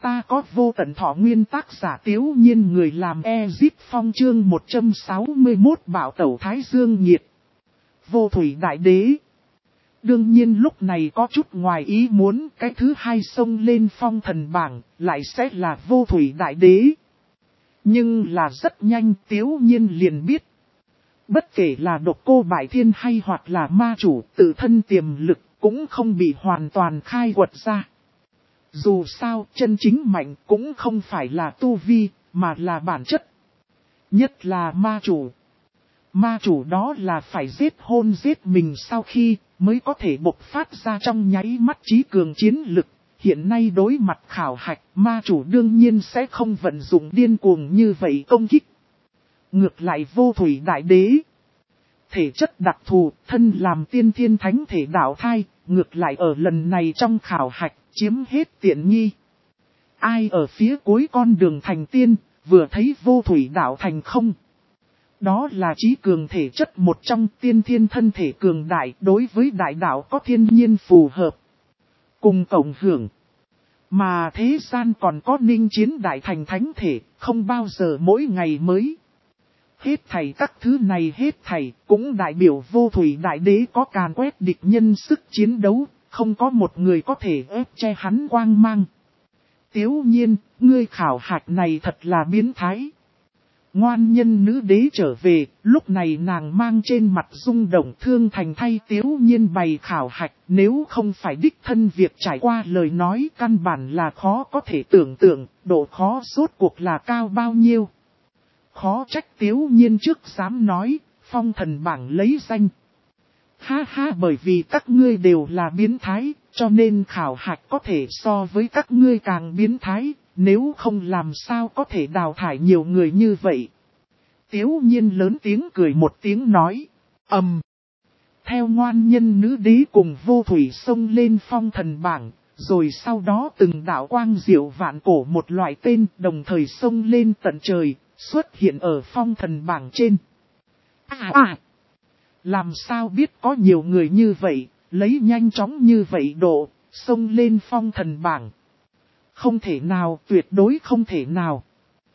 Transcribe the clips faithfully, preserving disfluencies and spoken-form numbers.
Ta có vô tận thọ nguyên tác giả Tiếu Nhiên người làm Ezip Phong chương một trăm sáu mươi mốt bảo tẩu Thái Dương nhiệt. Vô thủy đại đế. Đương nhiên lúc này có chút ngoài ý muốn cái thứ hai xông lên phong thần bảng lại sẽ là vô thủy đại đế. Nhưng là rất nhanh Tiếu Nhiên liền biết. Bất kể là độc cô bại thiên hay hoặc là ma chủ tự thân tiềm lực cũng không bị hoàn toàn khai quật ra. Dù sao chân chính mạnh cũng không phải là tu vi mà là bản chất. Nhất là ma chủ. Ma chủ đó là phải giết hôn giết mình sau khi mới có thể bộc phát ra trong nháy mắt trí cường chiến lực. Hiện nay đối mặt khảo hạch ma chủ đương nhiên sẽ không vận dụng điên cuồng như vậy công kích. Ngược lại vô thủy đại đế. Thể chất đặc thù thân làm tiên thiên thánh thể đạo thai. Ngược lại ở lần này trong khảo hạch chiếm hết tiện nghi. Ai ở phía cuối con đường thành tiên vừa thấy vô thủy đạo thành không. Đó là trí cường thể chất một trong tiên thiên thân thể cường đại đối với đại đạo có thiên nhiên phù hợp. Cùng cộng hưởng. Mà thế gian còn có ninh chiến đại thành thánh thể không bao giờ mỗi ngày mới. Hết thảy các thứ này hết thảy cũng đại biểu vô thủy đại đế có càn quét địch nhân sức chiến đấu, không có một người có thể ép che hắn quang mang. Tiếu Nhiên, ngươi khảo hạch này thật là biến thái. Ngoan nhân nữ đế trở về, lúc này nàng mang trên mặt rung động thương thành thay Tiếu Nhiên bày khảo hạch, nếu không phải đích thân việc trải qua lời nói căn bản là khó có thể tưởng tượng, độ khó rốt cuộc là cao bao nhiêu. Khó trách Tiếu Nhiên trước dám nói, phong thần bảng lấy danh. Ha ha bởi vì các ngươi đều là biến thái, cho nên khảo hạch có thể so với các ngươi càng biến thái, nếu không làm sao có thể đào thải nhiều người như vậy. Tiếu Nhiên lớn tiếng cười một tiếng nói, ầm. Theo ngoan nhân nữ đế cùng vô thủy xông lên phong thần bảng, rồi sau đó từng đạo quang diệu vạn cổ một loại tên đồng thời xông lên tận trời. Xuất hiện ở phong thần bảng trên. À à! Làm sao biết có nhiều người như vậy, lấy nhanh chóng như vậy độ, xông lên phong thần bảng. Không thể nào, tuyệt đối không thể nào.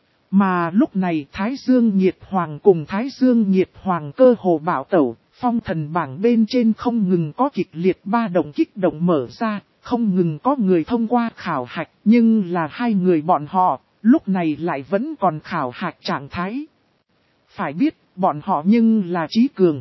Mà lúc này Thái Dương Nhiệt Hoàng cùng Thái Dương Nhiệt Hoàng cơ hồ bảo tẩu, phong thần bảng bên trên không ngừng có kịch liệt ba động kích động mở ra, không ngừng có người thông qua khảo hạch, nhưng là hai người bọn họ. Lúc này lại vẫn còn khảo hạch trạng thái. Phải biết, bọn họ nhưng là trí cường.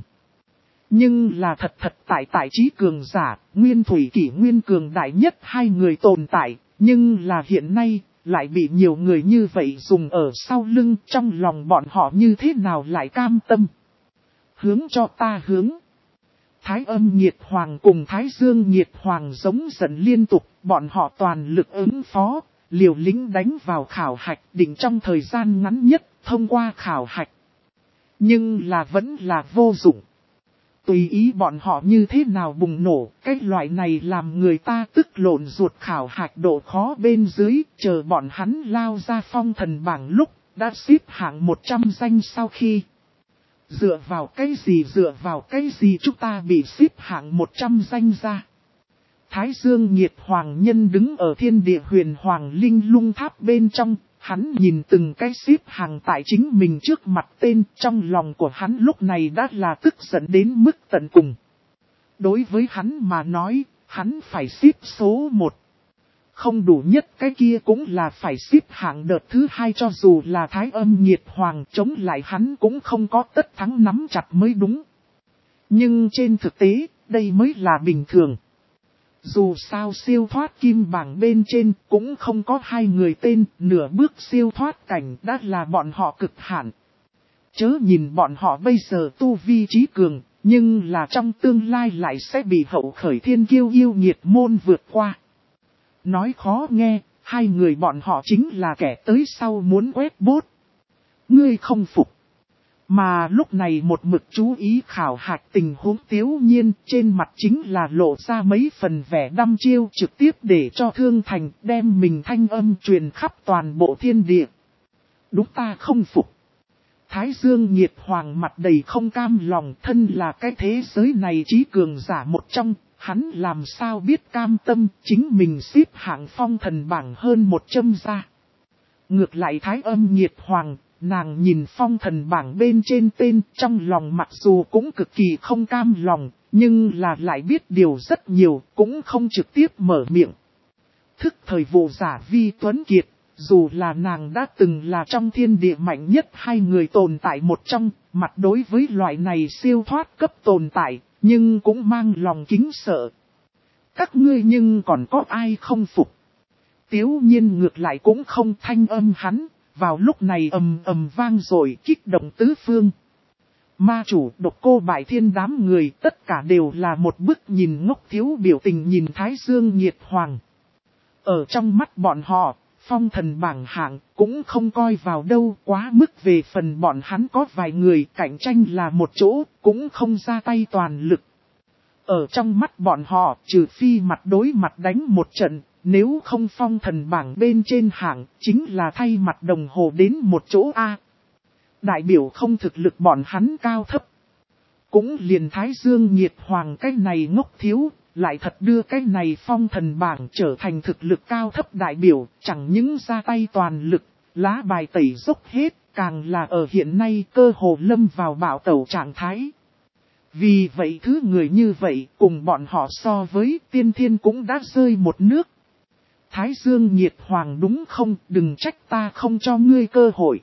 Nhưng là thật thật tại tại trí cường giả, nguyên thủy kỷ nguyên cường đại nhất hai người tồn tại. Nhưng là hiện nay, lại bị nhiều người như vậy dùng ở sau lưng trong lòng bọn họ như thế nào lại cam tâm. Hướng cho ta hướng. Thái âm nhiệt hoàng cùng Thái dương nhiệt hoàng giống giận liên tục, bọn họ toàn lực ứng phó. Liều lĩnh đánh vào khảo hạch định trong thời gian ngắn nhất thông qua khảo hạch. Nhưng là vẫn là vô dụng. Tùy ý bọn họ như thế nào bùng nổ, cái loại này làm người ta tức lộn ruột khảo hạch độ khó bên dưới, chờ bọn hắn lao ra phong thần bảng lúc, đã xếp hạng một trăm danh sau khi. Dựa vào cái gì dựa vào cái gì chúng ta bị xếp hạng một trăm danh ra. Thái Dương Nhiệt Hoàng nhân đứng ở thiên địa huyền hoàng linh lung tháp bên trong, hắn nhìn từng cái xếp hàng tại chính mình trước mặt tên trong lòng của hắn lúc này đã là tức giận đến mức tận cùng. Đối với hắn mà nói, hắn phải xếp số một. Không đủ nhất cái kia cũng là phải xếp hạng đợt thứ hai cho dù là Thái Âm Nhiệt Hoàng chống lại hắn cũng không có tất thắng nắm chặt mới đúng. Nhưng trên thực tế, đây mới là bình thường. Dù sao siêu thoát kim bảng bên trên cũng không có hai người tên, nửa bước siêu thoát cảnh đã là bọn họ cực hạn. Chớ nhìn bọn họ bây giờ tu vi trí cường, nhưng là trong tương lai lại sẽ bị hậu khởi thiên kiêu yêu nhiệt môn vượt qua. Nói khó nghe, hai người bọn họ chính là kẻ tới sau muốn quét bốt. Ngươi không phục. Mà lúc này một mực chú ý khảo hạch tình huống Tiếu Nhiên trên mặt chính là lộ ra mấy phần vẻ đăm chiêu trực tiếp để cho Thương Thành đem mình thanh âm truyền khắp toàn bộ thiên địa. Đúng ta không phục. Thái Dương Nhiệt Hoàng mặt đầy không cam lòng thân là cái thế giới này trí cường giả một trong, hắn làm sao biết cam tâm chính mình xếp hạng phong thần bảng hơn một trăm ra. Ngược lại Thái Âm Nhiệt Hoàng, nàng nhìn phong thần bảng bên trên tên trong lòng mặc dù cũng cực kỳ không cam lòng, nhưng là lại biết điều rất nhiều, cũng không trực tiếp mở miệng. Thức thời vụ giả Vi Tuấn Kiệt, dù là nàng đã từng là trong thiên địa mạnh nhất hai người tồn tại một trong, mặt đối với loại này siêu thoát cấp tồn tại, nhưng cũng mang lòng kính sợ. Các ngươi nhưng còn có ai không phục? Tiếu nhiên ngược lại cũng không thanh âm hắn, vào lúc này ầm ầm vang rồi kích động tứ phương. Ma chủ Độc Cô Bại Thiên đám người tất cả đều là một bức nhìn ngốc thiếu biểu tình nhìn Thái Dương Nhiệt Hoàng. Ở trong mắt bọn họ, phong thần bảng hạng cũng không coi vào đâu, quá mức về phần bọn hắn có vài người cạnh tranh là một chỗ, cũng không ra tay toàn lực. Ở trong mắt bọn họ, trừ phi mặt đối mặt đánh một trận, nếu không phong thần bảng bên trên hạng, chính là thay mặt đồng hồ đến một chỗ A. Đại biểu không thực lực bọn hắn cao thấp. Cũng liền Thái Dương Nhiệt Hoàng cái này ngốc thiếu, lại thật đưa cái này phong thần bảng trở thành thực lực cao thấp đại biểu, chẳng những ra tay toàn lực, lá bài tẩy dốc hết, càng là ở hiện nay cơ hồ lâm vào bạo tẩu trạng thái. Vì vậy thứ người như vậy, cùng bọn họ so với tiên thiên cũng đã rơi một nước. Thái Dương Nhiệt Hoàng đúng không, đừng trách ta không cho ngươi cơ hội.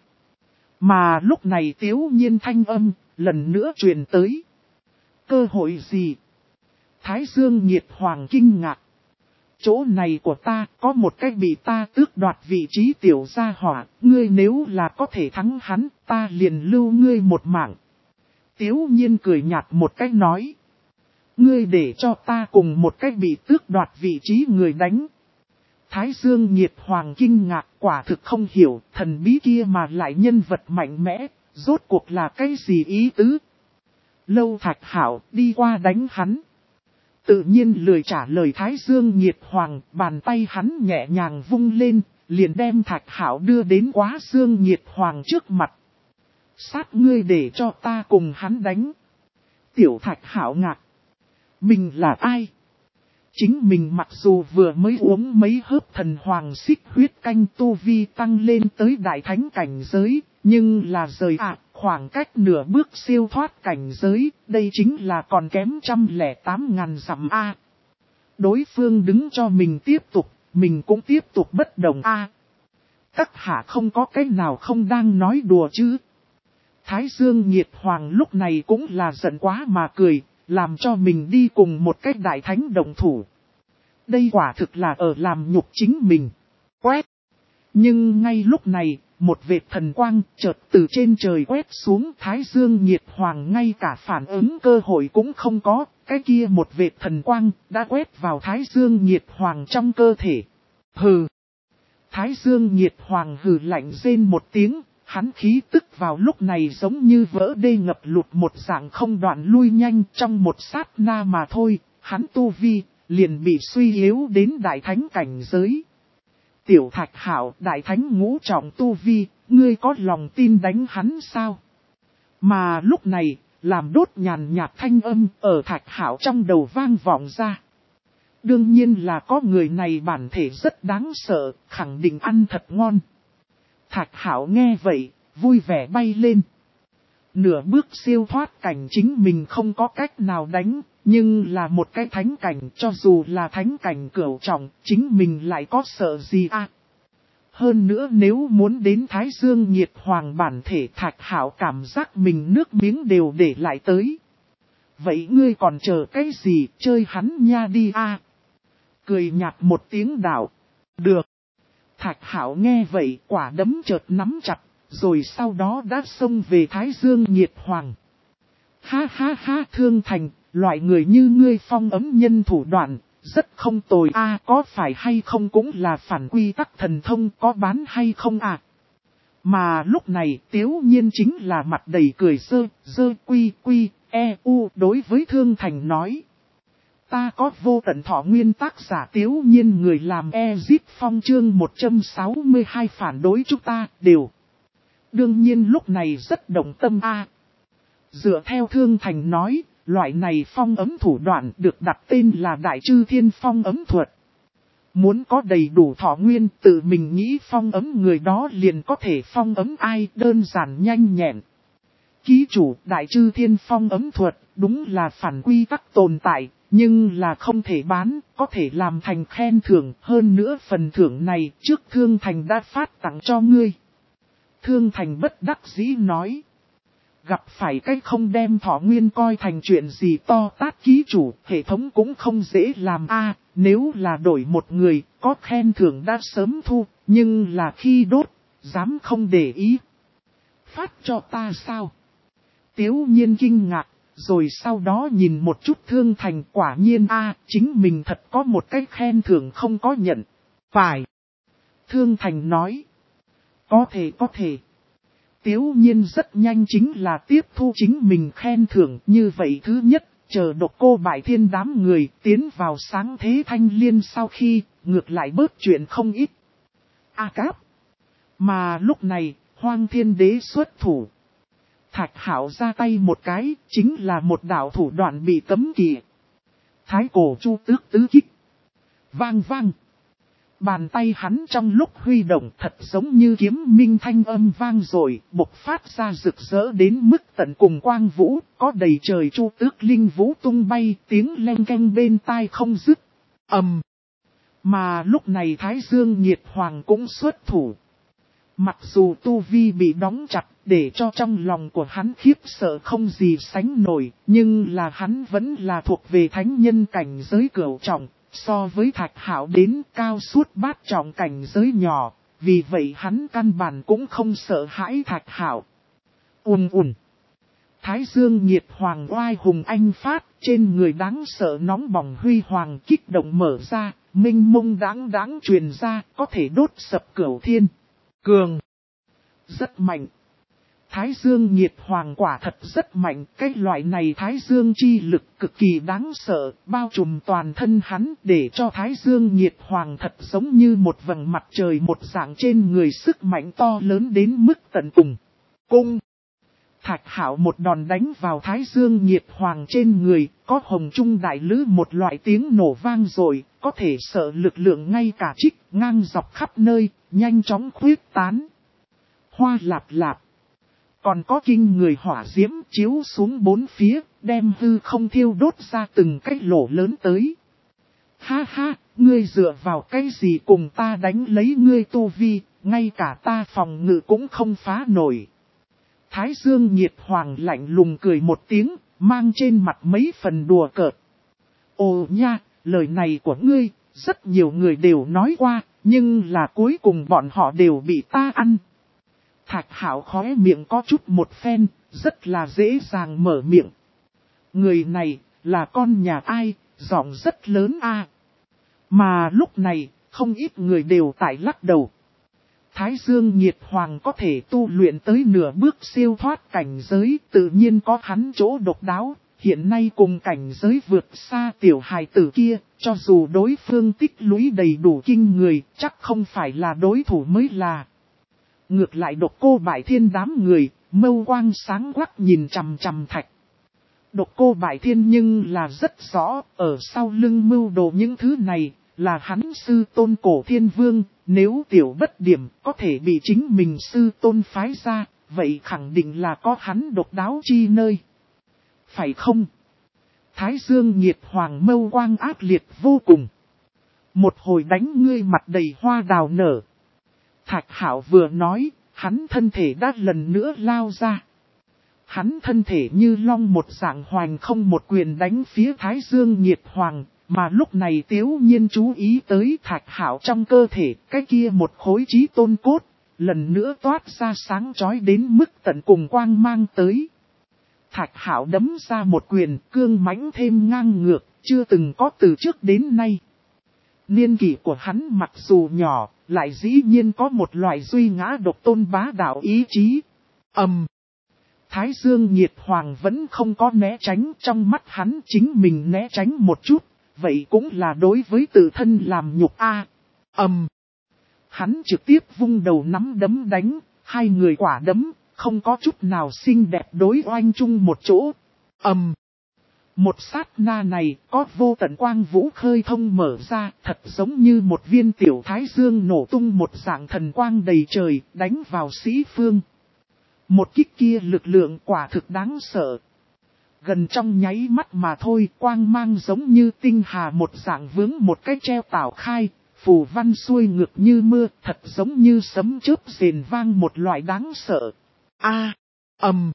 Mà lúc này Tiếu Nhiên thanh âm, lần nữa truyền tới. Cơ hội gì? Thái Dương Nhiệt Hoàng kinh ngạc. Chỗ này của ta có một cách bị ta tước đoạt vị trí tiểu gia hỏa, ngươi nếu là có thể thắng hắn, ta liền lưu ngươi một mạng. Tiếu Nhiên cười nhạt một cách nói. Ngươi để cho ta cùng một cách bị tước đoạt vị trí người đánh. Thái Dương Nhiệt Hoàng kinh ngạc, quả thực không hiểu thần bí kia mà lại nhân vật mạnh mẽ, rốt cuộc là cái gì ý tứ. Lâu Thạch Hạo đi qua đánh hắn. Tự nhiên lười trả lời Thái Dương Nhiệt Hoàng, bàn tay hắn nhẹ nhàng vung lên, liền đem Thạch Hạo đưa đến Quá Dương Nhiệt Hoàng trước mặt. Sát ngươi để cho ta cùng hắn đánh. Tiểu Thạch Hạo ngạc. Mình là ai? Chính mình mặc dù vừa mới uống mấy hớp thần hoàng xích huyết canh tu vi tăng lên tới đại thánh cảnh giới, nhưng là rời ạ, à, khoảng cách nửa bước siêu thoát cảnh giới, đây chính là còn kém trăm lẻ tám ngàn dặm A. Đối phương đứng cho mình tiếp tục, mình cũng tiếp tục bất đồng A. Các hạ không có cái nào không đang nói đùa chứ. Thái Dương Nhiệt Hoàng lúc này cũng là giận quá mà cười. Làm cho mình đi cùng một cách đại thánh đồng thủ. Đây quả thực là ở làm nhục chính mình. Quét. Nhưng ngay lúc này, một vệt thần quang chợt từ trên trời quét xuống. Thái Dương Nhiệt Hoàng ngay cả phản ứng cơ hội cũng không có. Cái kia một vệt thần quang đã quét vào Thái Dương Nhiệt Hoàng trong cơ thể. Hừ. Thái Dương Nhiệt Hoàng hừ lạnh rên một tiếng. Hắn khí tức vào lúc này giống như vỡ đê ngập lụt một dạng không đoạn lui nhanh trong một sát na mà thôi, hắn tu vi, liền bị suy yếu đến đại thánh cảnh giới. Tiểu Thạch Hạo đại thánh ngũ trọng tu vi, ngươi có lòng tin đánh hắn sao? Mà lúc này, làm đốt nhàn nhạt thanh âm ở Thạch Hạo trong đầu vang vọng ra. Đương nhiên là có người này bản thể rất đáng sợ, khẳng định ăn thật ngon. Thạch Hạo nghe vậy, vui vẻ bay lên. Nửa bước siêu thoát cảnh chính mình không có cách nào đánh, nhưng là một cái thánh cảnh cho dù là thánh cảnh cửu trọng, chính mình lại có sợ gì à? Hơn nữa nếu muốn đến Thái Dương Nhiệt Hoàng bản thể Thạch Hạo cảm giác mình nước miếng đều để lại tới. Vậy ngươi còn chờ cái gì, chơi hắn nha đi a à? Cười nhạt một tiếng đạo. Được. Thạch Hạo nghe vậy quả đấm chợt nắm chặt, rồi sau đó đã xông về Thái Dương Nhiệt Hoàng. Ha ha ha Thương Thành, loại người như ngươi phong ấm nhân thủ đoạn, rất không tồi a à, có phải hay không cũng là phản quy tắc thần thông có bán hay không à. Mà lúc này Tiếu Nhiên chính là mặt đầy cười dơ, dơ quy quy, e u đối với Thương Thành nói. Ta có vô tận thọ nguyên tác giả Tiếu Nhiên người làm Ezip Phong chương một trăm sáu mươi hai phản đối chúng ta đều. Đương nhiên lúc này rất động tâm a. Dựa theo Thương Thành nói, loại này phong ấm thủ đoạn được đặt tên là Đại Chư Thiên Phong ấm thuật. Muốn có đầy đủ thọ nguyên, tự mình nghĩ phong ấm người đó liền có thể phong ấm ai, đơn giản nhanh nhẹn. Ký chủ Đại Chư Thiên Phong ấm thuật, đúng là phản quy tắc tồn tại, nhưng là không thể bán, có thể làm thành khen thưởng, hơn nữa phần thưởng này trước Thương Thành đã phát tặng cho ngươi. Thương Thành bất đắc dĩ nói. Gặp phải cái không đem thọ nguyên coi thành chuyện gì to tát ký chủ, hệ thống cũng không dễ làm a. Nếu là đổi một người, có khen thưởng đã sớm thu, nhưng là khi đốt, dám không để ý. Phát cho ta sao? Tiếu nhiên kinh ngạc, rồi sau đó nhìn một chút Thương Thành, quả nhiên a, chính mình thật có một cái khen thưởng không có nhận. Phải. Thương Thành nói. Có thể có thể. Tiếu nhiên rất nhanh chính là tiếp thu chính mình khen thưởng, như vậy thứ nhất, chờ Độc Cô Bại Thiên đám người tiến vào sáng thế thanh liên sau khi, ngược lại bớt chuyện không ít. A cáp. Mà lúc này, Hoang Thiên Đế xuất thủ. Thạch Hạo ra tay một cái, chính là một đạo thủ đoạn bị cấm kỵ. Thái cổ chu tước tứ kích. Vang vang. Bàn tay hắn trong lúc huy động thật giống như kiếm minh thanh âm vang rồi, bộc phát ra rực rỡ đến mức tận cùng quang vũ, có đầy trời chu tước linh vũ tung bay, tiếng len canh bên tai không dứt. Ầm. Mà lúc này Thái Dương Nhiệt Hoàng cũng xuất thủ. Mặc dù tu vi bị đóng chặt để cho trong lòng của hắn khiếp sợ không gì sánh nổi, nhưng là hắn vẫn là thuộc về thánh nhân cảnh giới cửu trọng. So với Thạch Hạo đến cao suốt bát trọng cảnh giới nhỏ, vì vậy hắn căn bản cũng không sợ hãi Thạch Hạo. Ùn ùn. Thái Dương Nhiệt Hoàng oai hùng anh phát, trên người đáng sợ nóng bỏng huy hoàng kích động mở ra, minh mông đáng đáng truyền ra, có thể đốt sập cửu thiên. Cường. Rất mạnh. Thái Dương Nhiệt Hoàng quả thật rất mạnh, cái loại này Thái Dương chi lực cực kỳ đáng sợ, bao trùm toàn thân hắn để cho Thái Dương Nhiệt Hoàng thật giống như một vầng mặt trời một dạng trên người sức mạnh to lớn đến mức tận cùng. Cung. Thạch Hạo một đòn đánh vào Thái Dương Nhiệt Hoàng trên người, có hồng trung đại lữ một loại tiếng nổ vang rồi, có thể sợ lực lượng ngay cả trích ngang dọc khắp nơi, nhanh chóng khuyết tán. Hoa lạp lạp. Còn có kinh người hỏa diễm chiếu xuống bốn phía, đem hư không thiêu đốt ra từng cái lỗ lớn tới. Ha ha, ngươi dựa vào cái gì cùng ta đánh lấy ngươi tu vi, ngay cả ta phòng ngự cũng không phá nổi. Thái Dương Nhiệt Hoàng lạnh lùng cười một tiếng, mang trên mặt mấy phần đùa cợt. Ồ nha, lời này của ngươi, rất nhiều người đều nói qua, nhưng là cuối cùng bọn họ đều bị ta ăn. Thạch Hạo khóe miệng có chút một phen, rất là dễ dàng mở miệng. Người này, là con nhà ai, giọng rất lớn a. Mà lúc này, không ít người đều tại lắc đầu. Thái Dương Nhiệt Hoàng có thể tu luyện tới nửa bước siêu thoát cảnh giới, tự nhiên có hắn chỗ độc đáo, hiện nay cùng cảnh giới vượt xa tiểu hài tử kia, cho dù đối phương tích lũy đầy đủ kinh người, chắc không phải là đối thủ mới là. Ngược lại Độc Cô Bại Thiên đám người, mâu quang sáng quắc nhìn chằm chằm Thạch. Độc Cô Bại Thiên nhưng là rất rõ, ở sau lưng mưu đồ những thứ này, là hắn sư tôn Cổ Thiên Vương, nếu tiểu bất điểm có thể bị chính mình sư tôn phái ra, vậy khẳng định là có hắn độc đáo chi nơi. Phải không? Thái Dương Nhiệt Hoàng mâu quang ác liệt vô cùng. Một hồi đánh ngươi mặt đầy hoa đào nở. Thạch Hạo vừa nói, hắn thân thể đã lần nữa lao ra. Hắn thân thể như long một dạng hoành không một quyền đánh phía Thái Dương Nhiệt Hoàng, mà lúc này Tiếu Nhiên chú ý tới Thạch Hạo trong cơ thể, cái kia một khối chí tôn cốt, lần nữa toát ra sáng chói đến mức tận cùng quang mang tới. Thạch Hạo đấm ra một quyền, cương mãnh thêm ngang ngược, chưa từng có từ trước đến nay. Niên kỷ của hắn mặc dù nhỏ, lại dĩ nhiên có một loại duy ngã độc tôn bá đạo ý chí. Ầm. Um. Thái Dương Nhiệt Hoàng vẫn không có né tránh, trong mắt hắn chính mình né tránh một chút, vậy cũng là đối với tự thân làm nhục a. Ầm. Um. Hắn trực tiếp vung đầu nắm đấm đánh, hai người quả đấm, không có chút nào xinh đẹp đối oanh chung một chỗ. Ầm. Um. Một sát na này có vô tận quang vũ khơi thông mở ra, thật giống như một viên tiểu thái dương nổ tung một dạng thần quang đầy trời, đánh vào sĩ phương. Một kích kia lực lượng quả thực đáng sợ. Gần trong nháy mắt mà thôi, quang mang giống như tinh hà một dạng vướng một cái treo tảo khai, phù văn xuôi ngược như mưa, thật giống như sấm chớp rền vang một loại đáng sợ. A, ầm.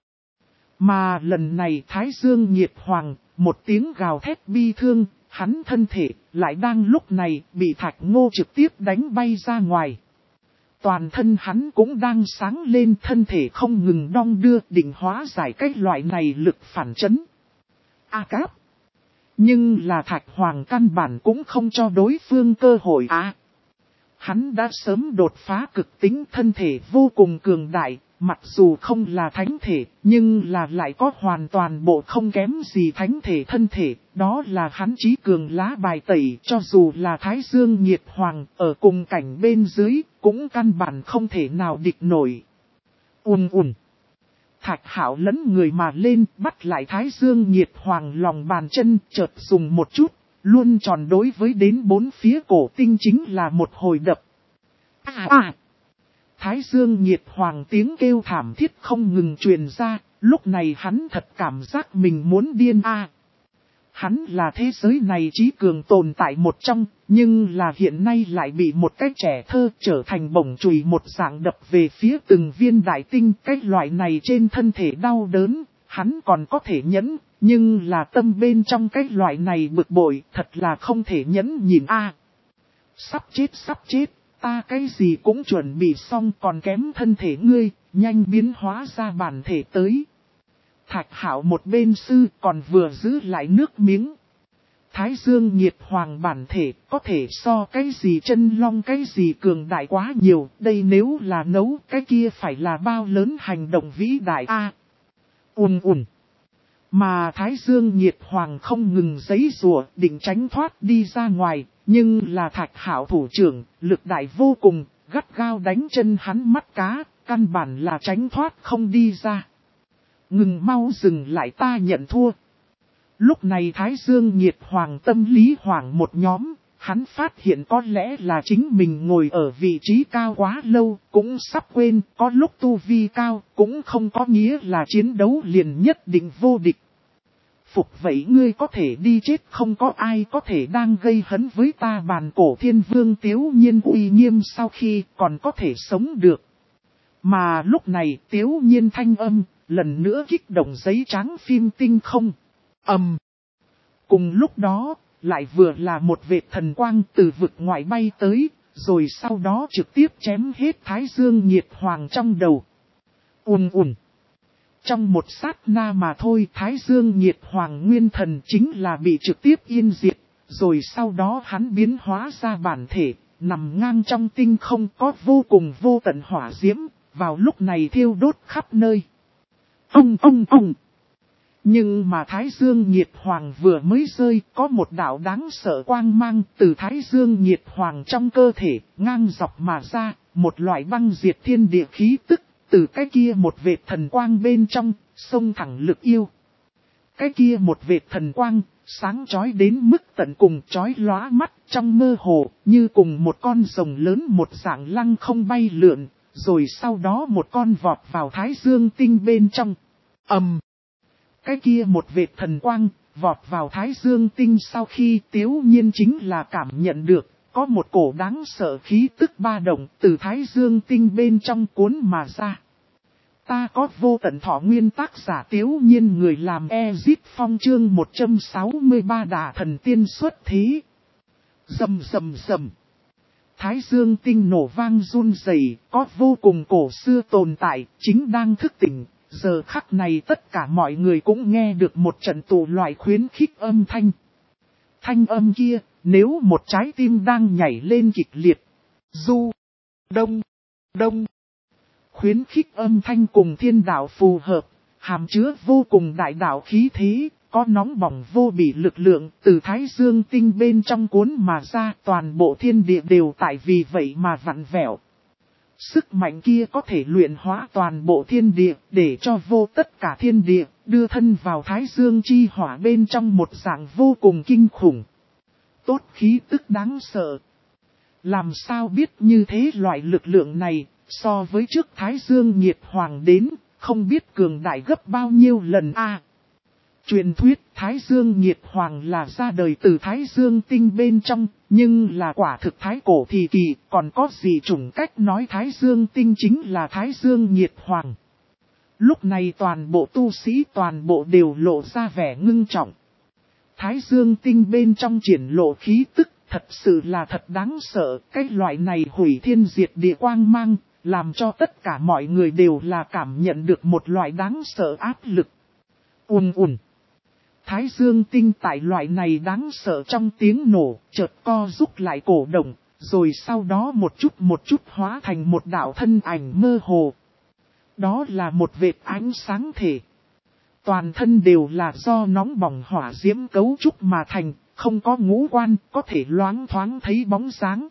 Mà lần này Thái Dương Nhiệt Hoàng, một tiếng gào thét bi thương, hắn thân thể lại đang lúc này bị Thạch Ngô trực tiếp đánh bay ra ngoài. Toàn thân hắn cũng đang sáng lên, thân thể không ngừng đong đưa, định hóa giải cái loại này lực phản chấn. A cáp. Nhưng là Thạch Hoàng căn bản cũng không cho đối phương cơ hội á. Hắn đã sớm đột phá cực tính, thân thể vô cùng cường đại, mặc dù không là thánh thể, nhưng là lại có hoàn toàn bộ không kém gì thánh thể thân thể, đó là hắn chí cường lá bài tẩy, cho dù là Thái Dương Nhiệt Hoàng ở cùng cảnh bên dưới, cũng căn bản không thể nào địch nổi. Ùn ùn. Thạch Hạo lấn người mà lên, bắt lại Thái Dương Nhiệt Hoàng lòng bàn chân, chợt dùng một chút, luôn tròn đối với đến bốn phía cổ tinh chính là một hồi đập. À à! Thái Dương Nhiệt Hoàng tiếng kêu thảm thiết không ngừng truyền ra, lúc này hắn thật cảm giác mình muốn điên a. À. Hắn là thế giới này chí cường tồn tại một trong, nhưng là hiện nay lại bị một cái trẻ thơ trở thành bổng chùy một dạng đập về phía từng viên đại tinh. Cái loại này trên thân thể đau đớn, hắn còn có thể nhẫn, nhưng là tâm bên trong cái loại này bực bội, thật là không thể nhẫn nhìn a. À. Sắp chết sắp chết. Ta cái gì cũng chuẩn bị xong, còn kém thân thể ngươi, nhanh biến hóa ra bản thể tới. Thạch Hạo một bên sư còn vừa giữ lại nước miếng. Thái Dương Nhiệt Hoàng bản thể có thể so cái gì chân long cái gì cường đại quá nhiều. Đây nếu là nấu cái kia phải là bao lớn hành động vĩ đại a. À, ùn ùn. Mà Thái Dương Nhiệt Hoàng không ngừng giãy giụa định tránh thoát đi ra ngoài. Nhưng là Thạch Hạo thủ trưởng, lực đại vô cùng, gắt gao đánh chân hắn mắt cá, căn bản là tránh thoát không đi ra. Ngừng mau dừng lại, ta nhận thua. Lúc này Thái Dương Nhiệt Hoàng tâm lý hoảng một nhóm, hắn phát hiện có lẽ là chính mình ngồi ở vị trí cao quá lâu, cũng sắp quên, có lúc tu vi cao, cũng không có nghĩa là chiến đấu liền nhất định vô địch. Phục vậy ngươi có thể đi chết, không có ai có thể đang gây hấn với ta. Bàn cổ thiên vương Tiếu Nhiên uy nghiêm sau khi còn có thể sống được. Mà lúc này Tiếu Nhiên thanh âm, lần nữa kích động giấy trắng phim tinh không. Ầm. Cùng lúc đó, lại vừa là một vệt thần quang từ vực ngoại bay tới, rồi sau đó trực tiếp chém hết Thái Dương Nhiệt Hoàng trong đầu. Ùn ùn. Trong một sát na mà thôi, Thái Dương Nhiệt Hoàng nguyên thần chính là bị trực tiếp yên diệt, rồi sau đó hắn biến hóa ra bản thể, nằm ngang trong tinh không, có vô cùng vô tận hỏa diễm, vào lúc này thiêu đốt khắp nơi. Ông ông ông! Nhưng mà Thái Dương Nhiệt Hoàng vừa mới rơi, có một đạo đáng sợ quang mang từ Thái Dương Nhiệt Hoàng trong cơ thể, ngang dọc mà ra, một loại băng diệt thiên địa khí tức. Từ cái kia một vệt thần quang bên trong, xông thẳng lực yêu. Cái kia một vệt thần quang, sáng chói đến mức tận cùng, chói lóa mắt, trong mơ hồ, như cùng một con rồng lớn một dạng lăng không bay lượn, rồi sau đó một con vọt vào Thái Dương tinh bên trong. Ầm. Um, cái kia một vệt thần quang, vọt vào Thái Dương tinh sau khi Tiếu Nhiên chính là cảm nhận được. Có một cổ đáng sợ khí tức ba động từ Thái Dương tinh bên trong cuốn mà ra. Ta có vô tận thọ nguyên, tác giả Tiếu Nhiên, người làm Ezip Phong, chương một trăm sáu mươi ba Đả Thần Tiên xuất thế. Rầm rầm rầm. Thái Dương tinh nổ vang run rẩy, có vô cùng cổ xưa tồn tại, chính đang thức tỉnh. Giờ khắc này tất cả mọi người cũng nghe được một trận tụ loại khuyến khích âm thanh. Thanh âm kia, nếu một trái tim đang nhảy lên kịch liệt. Du, đông, đông. Khuyến khích âm thanh cùng thiên đạo phù hợp, hàm chứa vô cùng đại đạo khí thế, có nóng bỏng vô bỉ lực lượng từ Thái Dương tinh bên trong cuốn mà ra, toàn bộ thiên địa đều tại vì vậy mà vặn vẹo. Sức mạnh kia có thể luyện hóa toàn bộ thiên địa, để cho vô tất cả thiên địa, đưa thân vào Thái Dương chi hỏa bên trong một dạng vô cùng kinh khủng. Tốt khí tức đáng sợ. Làm sao biết như thế loại lực lượng này, so với trước Thái Dương Nhiệt Hoàng đến, không biết cường đại gấp bao nhiêu lần a. À, truyền thuyết Thái Dương Nhiệt Hoàng là ra đời từ Thái Dương tinh bên trong, nhưng là quả thực thái cổ thì kỳ, còn có gì chủng cách nói Thái Dương tinh chính là Thái Dương Nhiệt Hoàng. Lúc này toàn bộ tu sĩ toàn bộ đều lộ ra vẻ ngưng trọng. Thái Dương tinh bên trong triển lộ khí tức, thật sự là thật đáng sợ, cái loại này hủy thiên diệt địa quang mang, làm cho tất cả mọi người đều là cảm nhận được một loại đáng sợ áp lực. Ùn ùn. Thái Dương tinh tại loại này đáng sợ trong tiếng nổ, chợt co rút lại cổ động, rồi sau đó một chút một chút hóa thành một đạo thân ảnh mơ hồ. Đó là một vệt ánh sáng thể. Toàn thân đều là do nóng bỏng hỏa diễm cấu trúc mà thành, không có ngũ quan, có thể loáng thoáng thấy bóng dáng.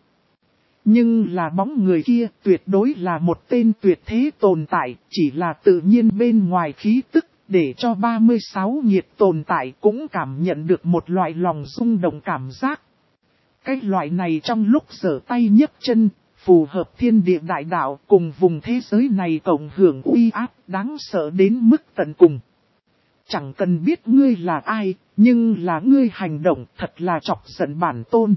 Nhưng là bóng người kia tuyệt đối là một tên tuyệt thế tồn tại, chỉ là tự nhiên bên ngoài khí tức, để cho ba mươi sáu nhiệt tồn tại cũng cảm nhận được một loại lòng rung động cảm giác. Cái loại này trong lúc giở tay nhấc chân, phù hợp thiên địa đại đạo cùng vùng thế giới này cộng hưởng uy áp đáng sợ đến mức tận cùng. Chẳng cần biết ngươi là ai, nhưng là ngươi hành động thật là chọc giận bản tôn.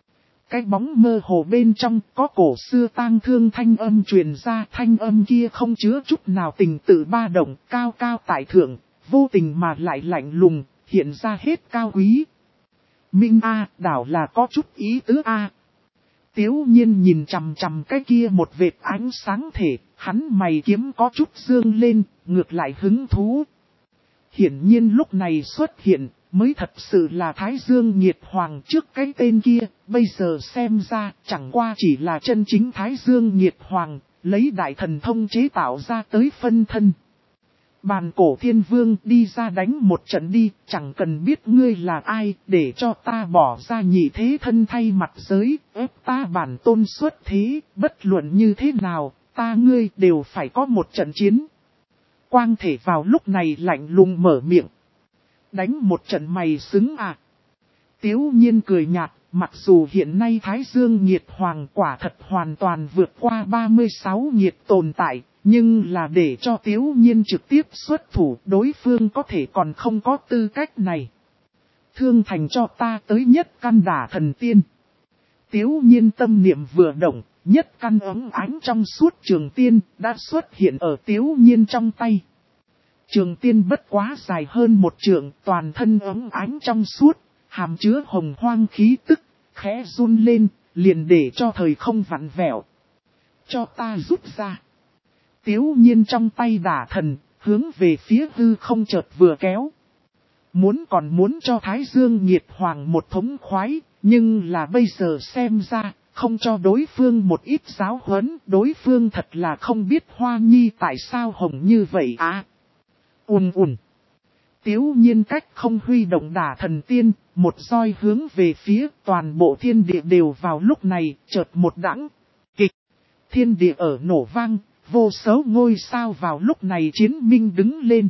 Cái bóng mơ hồ bên trong có cổ xưa tang thương thanh âm truyền ra, thanh âm kia không chứa chút nào tình tự ba động, cao cao tại thượng, vô tình mà lại lạnh lùng, hiện ra hết cao quý. Minh A, đảo là có chút ý tứ A. Tiếu nhiên nhìn chằm chằm cái kia một vệt ánh sáng thể, hắn mày kiếm có chút dương lên, ngược lại hứng thú. Hiển nhiên lúc này xuất hiện, mới thật sự là Thái Dương Nhiệt Hoàng trước cái tên kia, bây giờ xem ra chẳng qua chỉ là chân chính Thái Dương Nhiệt Hoàng, lấy đại thần thông chế tạo ra tới phân thân. Bàn cổ thiên vương đi ra đánh một trận đi, chẳng cần biết ngươi là ai, để cho ta bỏ ra nhị thế thân thay mặt giới, ép ta bản tôn xuất thế, bất luận như thế nào, ta ngươi đều phải có một trận chiến. Quang thể vào lúc này lạnh lùng mở miệng. Đánh một trận mày xứng à. Tiếu nhiên cười nhạt, mặc dù hiện nay Thái Dương Nhiệt Hoàng quả thật hoàn toàn vượt qua ba mươi sáu nhiệt tồn tại, nhưng là để cho Tiếu nhiên trực tiếp xuất thủ, đối phương có thể còn không có tư cách này. Thương thành cho ta tới nhất căn đả thần tiên. Tiếu nhiên tâm niệm vừa động, nhất căn ấm ánh trong suốt trường tiên đã xuất hiện ở Tiếu nhiên trong tay. Trường tiên bất quá dài hơn một trượng, toàn thân ấm ánh trong suốt, hàm chứa hồng hoang khí tức, khẽ run lên, liền để cho thời không vặn vẹo. Cho ta rút ra. Tiếu nhiên trong tay đả thần, hướng về phía hư không chợt vừa kéo. Muốn còn muốn cho Thái Dương Nhiệt Hoàng một thống khoái, nhưng là bây giờ xem ra, không cho đối phương một ít giáo huấn, đối phương thật là không biết Hoa Nhi tại sao hồng như vậy à. Ùn ùn. Tiếu nhiên cách không huy động đả thần tiên, một roi hướng về phía toàn bộ thiên địa đều vào lúc này, chợt một đãng kịch. Thiên địa ở nổ vang, vô số ngôi sao vào lúc này chiến minh đứng lên.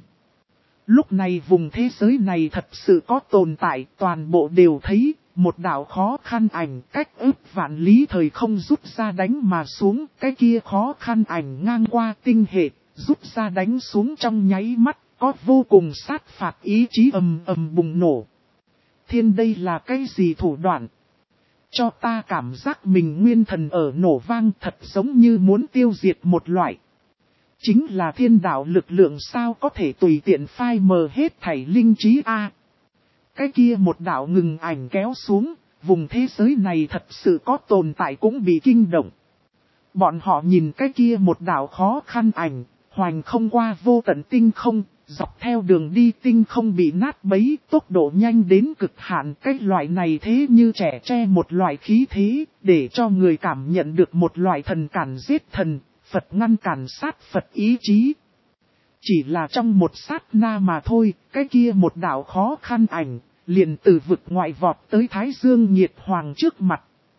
Lúc này vùng thế giới này thật sự có tồn tại, toàn bộ đều thấy, một đạo khó khăn ảnh cách ức vạn lý thời không rút ra đánh mà xuống, cái kia khó khăn ảnh ngang qua tinh hệ, rút ra đánh xuống trong nháy mắt. Có vô cùng sát phạt ý chí ầm ầm bùng nổ. Thiên đây là cái gì thủ đoạn? Cho ta cảm giác mình nguyên thần ở nổ vang thật giống như muốn tiêu diệt một loại. Chính là thiên đạo lực lượng sao có thể tùy tiện phai mờ hết thảy linh trí a. Cái kia một đạo ngừng ảnh kéo xuống, vùng thế giới này thật sự có tồn tại cũng bị kinh động. Bọn họ nhìn cái kia một đạo khó khăn ảnh, hoành không qua vô tận tinh không. Dọc theo đường đi tinh không bị nát bấy, tốc độ nhanh đến cực hạn, cái loại này thế như trẻ tre một loại khí thế, để cho người cảm nhận được một loại thần cản giết thần, Phật ngăn cản sát Phật ý chí. Chỉ là trong một sát na mà thôi, cái kia một đạo khó khăn ảnh, liền từ vực ngoại vọt tới Thái Dương Nhiệt Hoàng trước mặt.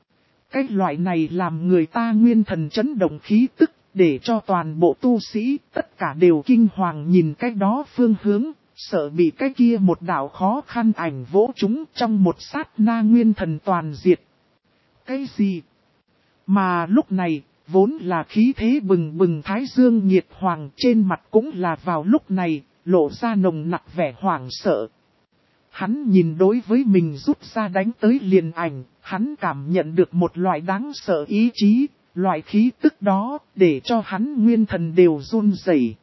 Cái loại này làm người ta nguyên thần chấn động khí tức. Để cho toàn bộ tu sĩ, tất cả đều kinh hoàng nhìn cái đó phương hướng, sợ bị cái kia một đạo khó khăn ảnh vỗ chúng trong một sát na nguyên thần toàn diệt. Cái gì? Mà lúc này, vốn là khí thế bừng bừng Thái Dương Nhiệt Hoàng trên mặt cũng là vào lúc này, lộ ra nồng nặc vẻ hoảng sợ. Hắn nhìn đối với mình rút ra đánh tới liền ảnh, hắn cảm nhận được một loại đáng sợ ý chí, loại khí tức đó, để cho hắn nguyên thần đều run rẩy.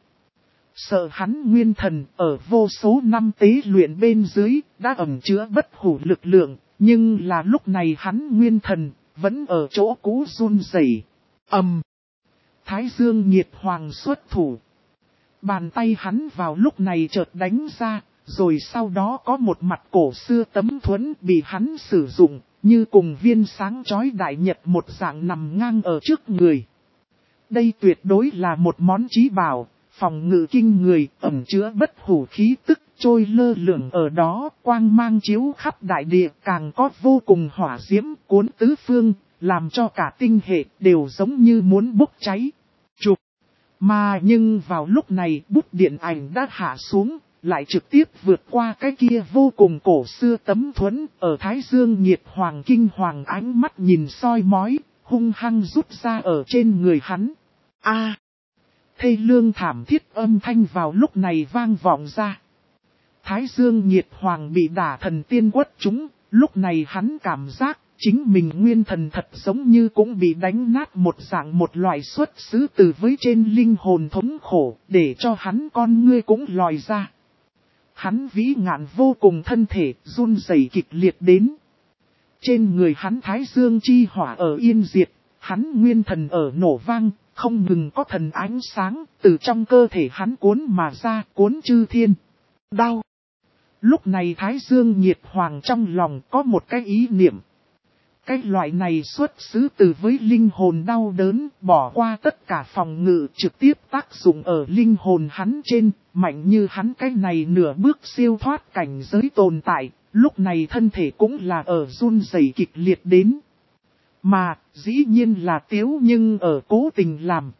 Sợ hắn nguyên thần ở vô số năm tế luyện bên dưới, đã ẩn chứa bất hủ lực lượng, nhưng là lúc này hắn nguyên thần, vẫn ở chỗ cũ run rẩy. Ầm. Thái Dương Nhiệt Hoàng xuất thủ. Bàn tay hắn vào lúc này chợt đánh ra, rồi sau đó có một mặt cổ xưa tấm thuẫn bị hắn sử dụng, như cùng viên sáng chói đại nhật một dạng nằm ngang ở trước người. Đây tuyệt đối là một món chí bảo, phòng ngự kinh người, ẩn chứa bất hủ khí tức trôi lơ lửng ở đó, quang mang chiếu khắp đại địa, càng có vô cùng hỏa diễm cuốn tứ phương, làm cho cả tinh hệ đều giống như muốn bốc cháy. Chụp! Mà nhưng vào lúc này bút điện ảnh đã hạ xuống, lại trực tiếp vượt qua cái kia vô cùng cổ xưa tấm thuẫn, ở Thái Dương Nhiệt Hoàng kinh hoàng ánh mắt nhìn soi mói, hung hăng rút ra ở trên người hắn. A! À, thê lương thảm thiết âm thanh vào lúc này vang vọng ra. Thái Dương Nhiệt Hoàng bị đả thần tiên quất trúng, lúc này hắn cảm giác chính mình nguyên thần thật giống như cũng bị đánh nát một dạng một loại xuất xứ từ với trên linh hồn thống khổ, để cho hắn con ngươi cũng lòi ra. Hắn vĩ ngạn vô cùng thân thể run rẩy kịch liệt đến. Trên người hắn Thái Dương chi hỏa ở yên diệt, hắn nguyên thần ở nổ vang, không ngừng có thần ánh sáng từ trong cơ thể hắn cuốn mà ra, cuốn chư thiên. Đau! Lúc này Thái Dương Nhiệt Hoàng trong lòng có một cái ý niệm. Cái loại này xuất xứ từ với linh hồn đau đớn, bỏ qua tất cả phòng ngự trực tiếp tác dụng ở linh hồn hắn trên, mạnh như hắn cái này nửa bước siêu thoát cảnh giới tồn tại, lúc này thân thể cũng là ở run rẩy kịch liệt đến. Mà, dĩ nhiên là Tiếu Nhưng ở cố tình làm.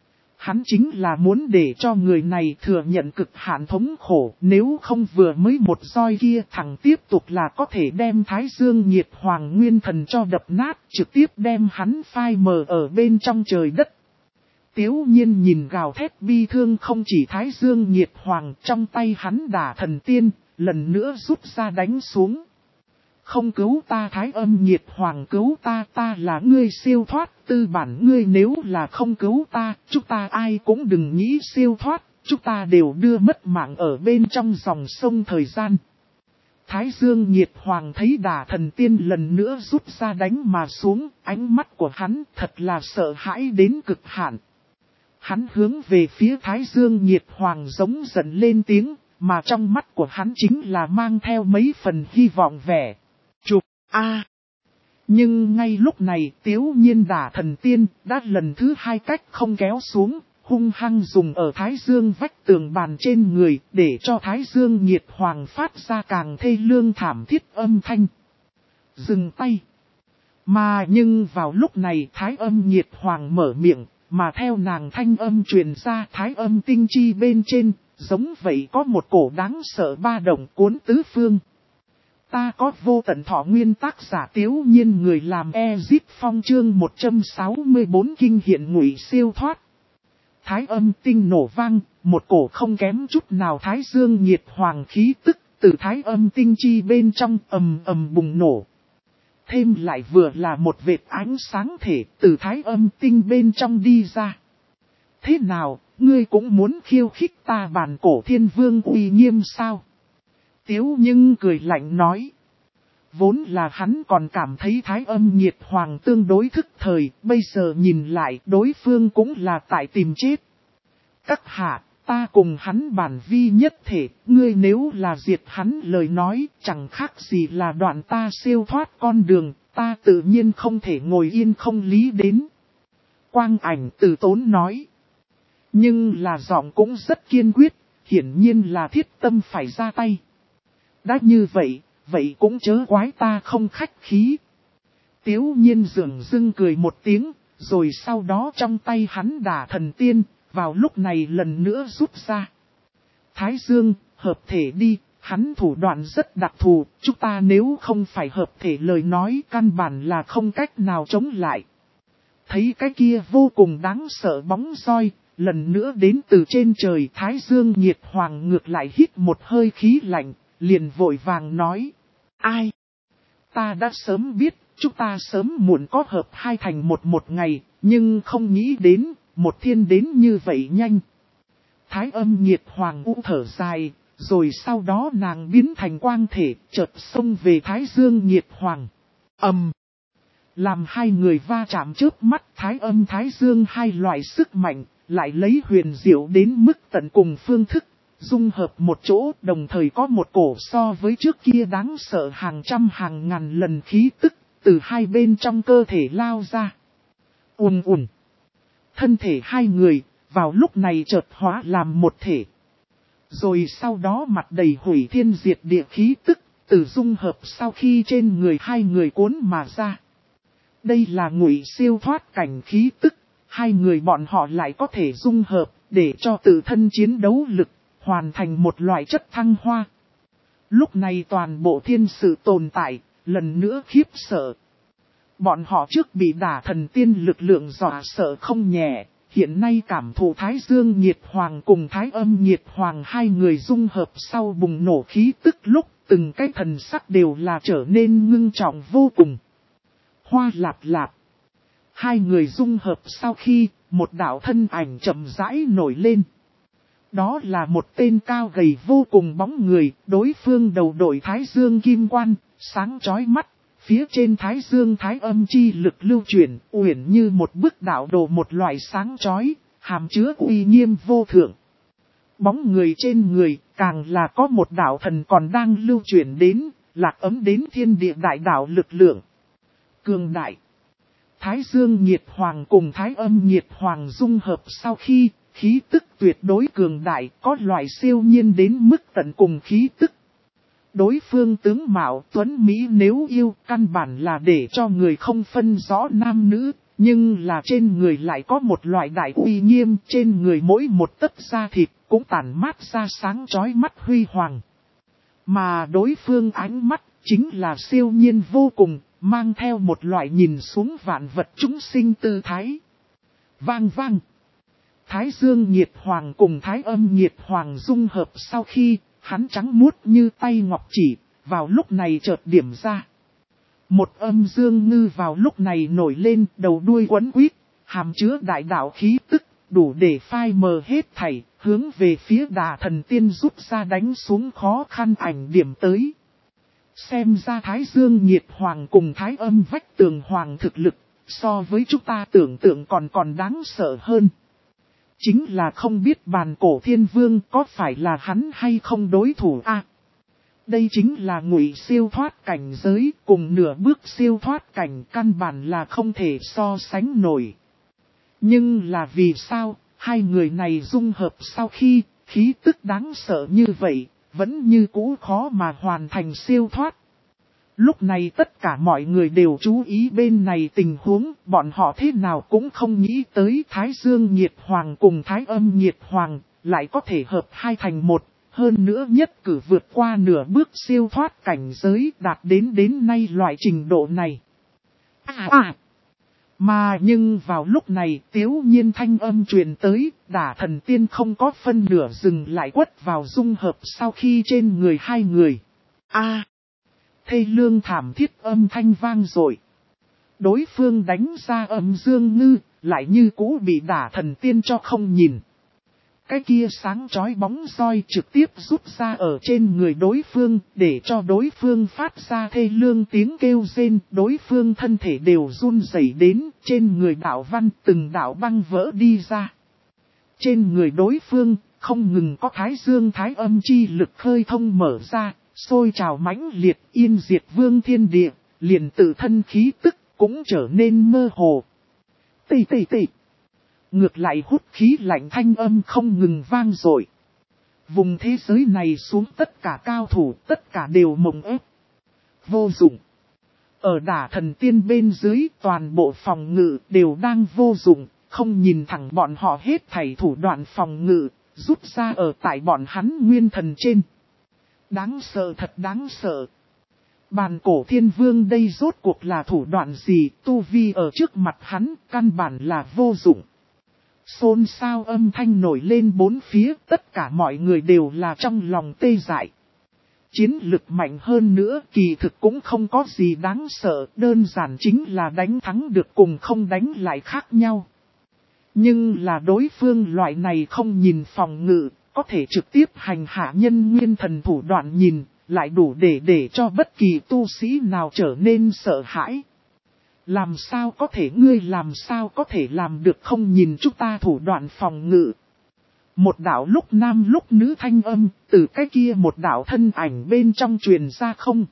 Hắn chính là muốn để cho người này thừa nhận cực hạn thống khổ, nếu không vừa mới một roi kia thẳng tiếp tục là có thể đem Thái Dương Nhiệt Hoàng nguyên thần cho đập nát, trực tiếp đem hắn phai mờ ở bên trong trời đất. Tiếu Nhiên nhìn gào thét bi thương không chỉ Thái Dương Nhiệt Hoàng, trong tay hắn đả thần tiên, lần nữa rút ra đánh xuống. Không cứu ta Thái Âm Nhiệt Hoàng, cứu ta, ta là ngươi siêu thoát, tư bản ngươi nếu là không cứu ta, chúng ta ai cũng đừng nghĩ siêu thoát, chúng ta đều đưa mất mạng ở bên trong dòng sông thời gian. Thái Dương Nhiệt Hoàng thấy đả thần tiên lần nữa rút ra đánh mà xuống, ánh mắt của hắn thật là sợ hãi đến cực hạn. Hắn hướng về phía Thái Dương Nhiệt Hoàng giống giận lên tiếng, mà trong mắt của hắn chính là mang theo mấy phần hy vọng vẻ. Chụp, a à. Nhưng ngay lúc này Tiếu Nhiên đả thần tiên đã lần thứ hai cách không kéo xuống, hung hăng dùng ở Thái Dương vách tường bàn trên người để cho Thái Dương Nhiệt Hoàng phát ra càng thê lương thảm thiết âm thanh. Dừng tay. Mà nhưng vào lúc này Thái Âm Nhiệt Hoàng mở miệng, mà theo nàng thanh âm truyền ra Thái Âm tinh chi bên trên, giống vậy có một cổ đáng sợ ba động cuốn tứ phương. Ta có vô tận thọ nguyên, tác giả Tiếu Nhiên, người làm Ezip Phong, chương một trăm sáu mươi bốn kinh hiện ngụy siêu thoát. Thái Âm tinh nổ vang, một cổ không kém chút nào Thái Dương Nhiệt Hoàng khí tức từ Thái Âm tinh chi bên trong ầm ầm bùng nổ. Thêm lại vừa là một vệt ánh sáng thể từ Thái Âm tinh bên trong đi ra. Thế nào, ngươi cũng muốn khiêu khích ta bản cổ thiên vương uy nghiêm sao? Tiếu Nhưng cười lạnh nói. Vốn là hắn còn cảm thấy Thái Âm Nhiệt Hoàng tương đối thức thời, bây giờ nhìn lại đối phương cũng là tại tìm chết. Các hạ, ta cùng hắn bản vi nhất thể, ngươi nếu là diệt hắn lời nói, chẳng khác gì là đoạn ta siêu thoát con đường, ta tự nhiên không thể ngồi yên không lý đến. Quang Ảnh Từ Tốn nói. Nhưng là giọng cũng rất kiên quyết, hiển nhiên là thiết tâm phải ra tay. Đã như vậy, vậy cũng chớ quái ta không khách khí. Tiếu Nhiên dường dưng cười một tiếng, rồi sau đó trong tay hắn đả thần tiên, vào lúc này lần nữa rút ra. Thái Dương, hợp thể đi, hắn thủ đoạn rất đặc thù, chúng ta nếu không phải hợp thể lời nói căn bản là không cách nào chống lại. Thấy cái kia vô cùng đáng sợ bóng roi, lần nữa đến từ trên trời Thái Dương Nhiệt Hoàng ngược lại hít một hơi khí lạnh, liền vội vàng nói. Ai? Ta đã sớm biết, chúng ta sớm muộn có hợp hai thành một một ngày, nhưng không nghĩ đến, một thiên đến như vậy nhanh. Thái Âm Nhiệt Hoàng u thở dài, rồi sau đó nàng biến thành quang thể, chợt xông về Thái Dương Nhiệt Hoàng. Ầm! Làm hai người va chạm trước mắt Thái Âm Thái Dương hai loại sức mạnh, lại lấy huyền diệu đến mức tận cùng phương thức, dung hợp một chỗ, đồng thời có một cổ so với trước kia đáng sợ hàng trăm hàng ngàn lần khí tức, từ hai bên trong cơ thể lao ra. Ùn ùn. Thân thể hai người, vào lúc này chợt hóa làm một thể. Rồi sau đó mặt đầy hủy thiên diệt địa khí tức, từ dung hợp sau khi trên người hai người cuốn mà ra. Đây là ngụy siêu thoát cảnh khí tức, hai người bọn họ lại có thể dung hợp, để cho tự thân chiến đấu lực, hoàn thành một loại chất thăng hoa. Lúc này toàn bộ thiên sự tồn tại, lần nữa khiếp sợ. Bọn họ trước bị đả thần tiên lực lượng dọa sợ không nhẹ, hiện nay cảm thụ Thái Dương Nhiệt Hoàng cùng Thái Âm Nhiệt Hoàng hai người dung hợp sau bùng nổ khí tức lúc, từng cái thần sắc đều là trở nên ngưng trọng vô cùng. Hoa lạp lạp. Hai người dung hợp sau khi, một đạo thân ảnh chậm rãi nổi lên. Đó là một tên cao gầy vô cùng bóng người, đối phương đầu đội Thái Dương kim quan, sáng chói mắt, phía trên Thái Dương Thái Âm chi lực lưu chuyển, uyển như một bức đạo đồ một loại sáng chói, hàm chứa uy nghiêm vô thượng. Bóng người trên người, càng là có một đạo thần còn đang lưu chuyển đến, lạc ấm đến thiên địa đại đạo lực lượng. Cường đại. Thái Dương Nhiệt Hoàng cùng Thái Âm Nhiệt Hoàng dung hợp sau khi, khí tức tuyệt đối cường đại, có loại siêu nhiên đến mức tận cùng khí tức. Đối phương tướng mạo tuấn Mỹ nếu yêu, căn bản là để cho người không phân rõ nam nữ, nhưng là trên người lại có một loại đại uy nghiêm, trên người mỗi một tấc da thịt cũng tản mát ra sáng chói mắt huy hoàng. Mà đối phương ánh mắt chính là siêu nhiên vô cùng, mang theo một loại nhìn xuống vạn vật chúng sinh tư thái. Vang vang. Thái Dương Nhiệt Hoàng cùng Thái Âm Nhiệt Hoàng dung hợp sau khi, hắn trắng muốt như tay ngọc chỉ, vào lúc này chợt điểm ra. Một âm dương ngư vào lúc này nổi lên, đầu đuôi quấn quýt, hàm chứa đại đạo khí tức, đủ để phai mờ hết thảy, hướng về phía Đà Thần Tiên rút ra đánh xuống khó khăn ảnh điểm tới. Xem ra Thái Dương Nhiệt Hoàng cùng Thái Âm Vách Tường Hoàng thực lực, so với chúng ta tưởng tượng còn còn đáng sợ hơn. Chính là không biết bàn cổ thiên vương có phải là hắn hay không đối thủ a? À, đây chính là ngụy siêu thoát cảnh giới, cùng nửa bước siêu thoát cảnh căn bản là không thể so sánh nổi. Nhưng là vì sao, hai người này dung hợp sau khi, khí tức đáng sợ như vậy, vẫn như cũ khó mà hoàn thành siêu thoát. Lúc này tất cả mọi người đều chú ý bên này tình huống, bọn họ thế nào cũng không nghĩ tới Thái Dương Nhiệt Hoàng cùng Thái Âm Nhiệt Hoàng, lại có thể hợp hai thành một, hơn nữa nhất cử vượt qua nửa bước siêu thoát cảnh giới đạt đến đến nay loại trình độ này. À à! Mà nhưng vào lúc này Tiếu Nhiên thanh âm truyền tới, Đả Thần Tiên không có phân nửa dừng lại quất vào dung hợp sau khi trên người hai người. A! À, thê lương thảm thiết âm thanh vang dội. Đối phương đánh ra âm dương ngư, lại như cũ bị Đả Thần Tiên cho không nhìn. Cái kia sáng chói bóng roi trực tiếp rút ra ở trên người đối phương, để cho đối phương phát ra thê lương tiếng kêu rên, đối phương thân thể đều run rẩy đến, trên người đạo văn từng đạo băng vỡ đi ra. Trên người đối phương, không ngừng có Thái Dương Thái Âm chi lực khơi thông mở ra, sôi trào mãnh liệt yên diệt vương thiên địa, liền tự thân khí tức cũng trở nên mơ hồ. Tì tì tì. Ngược lại hút khí lạnh thanh âm không ngừng vang dội. Vùng thế giới này xuống tất cả cao thủ, tất cả đều mộng ép. Vô dụng. Ở Đả Thần Tiên bên dưới toàn bộ phòng ngự đều đang vô dụng, không nhìn thẳng bọn họ hết thảy thủ đoạn phòng ngự, rút ra ở tại bọn hắn nguyên thần trên. Đáng sợ, thật đáng sợ. Bàn cổ thiên vương đây rốt cuộc là thủ đoạn gì, tu vi ở trước mặt hắn, căn bản là vô dụng. Xôn xao âm thanh nổi lên bốn phía, tất cả mọi người đều là trong lòng tê dại. Chiến lực mạnh hơn nữa, kỳ thực cũng không có gì đáng sợ, đơn giản chính là đánh thắng được cùng không đánh lại khác nhau. Nhưng là đối phương loại này không nhìn phòng ngự, có thể trực tiếp hành hạ nhân nguyên thần thủ đoạn nhìn, lại đủ để để cho bất kỳ tu sĩ nào trở nên sợ hãi. Làm sao có thể ngươi làm sao có thể làm được không nhìn chúng ta thủ đoạn phòng ngự. Một đạo lúc nam lúc nữ thanh âm, từ cái kia một đạo thân ảnh bên trong truyền ra không.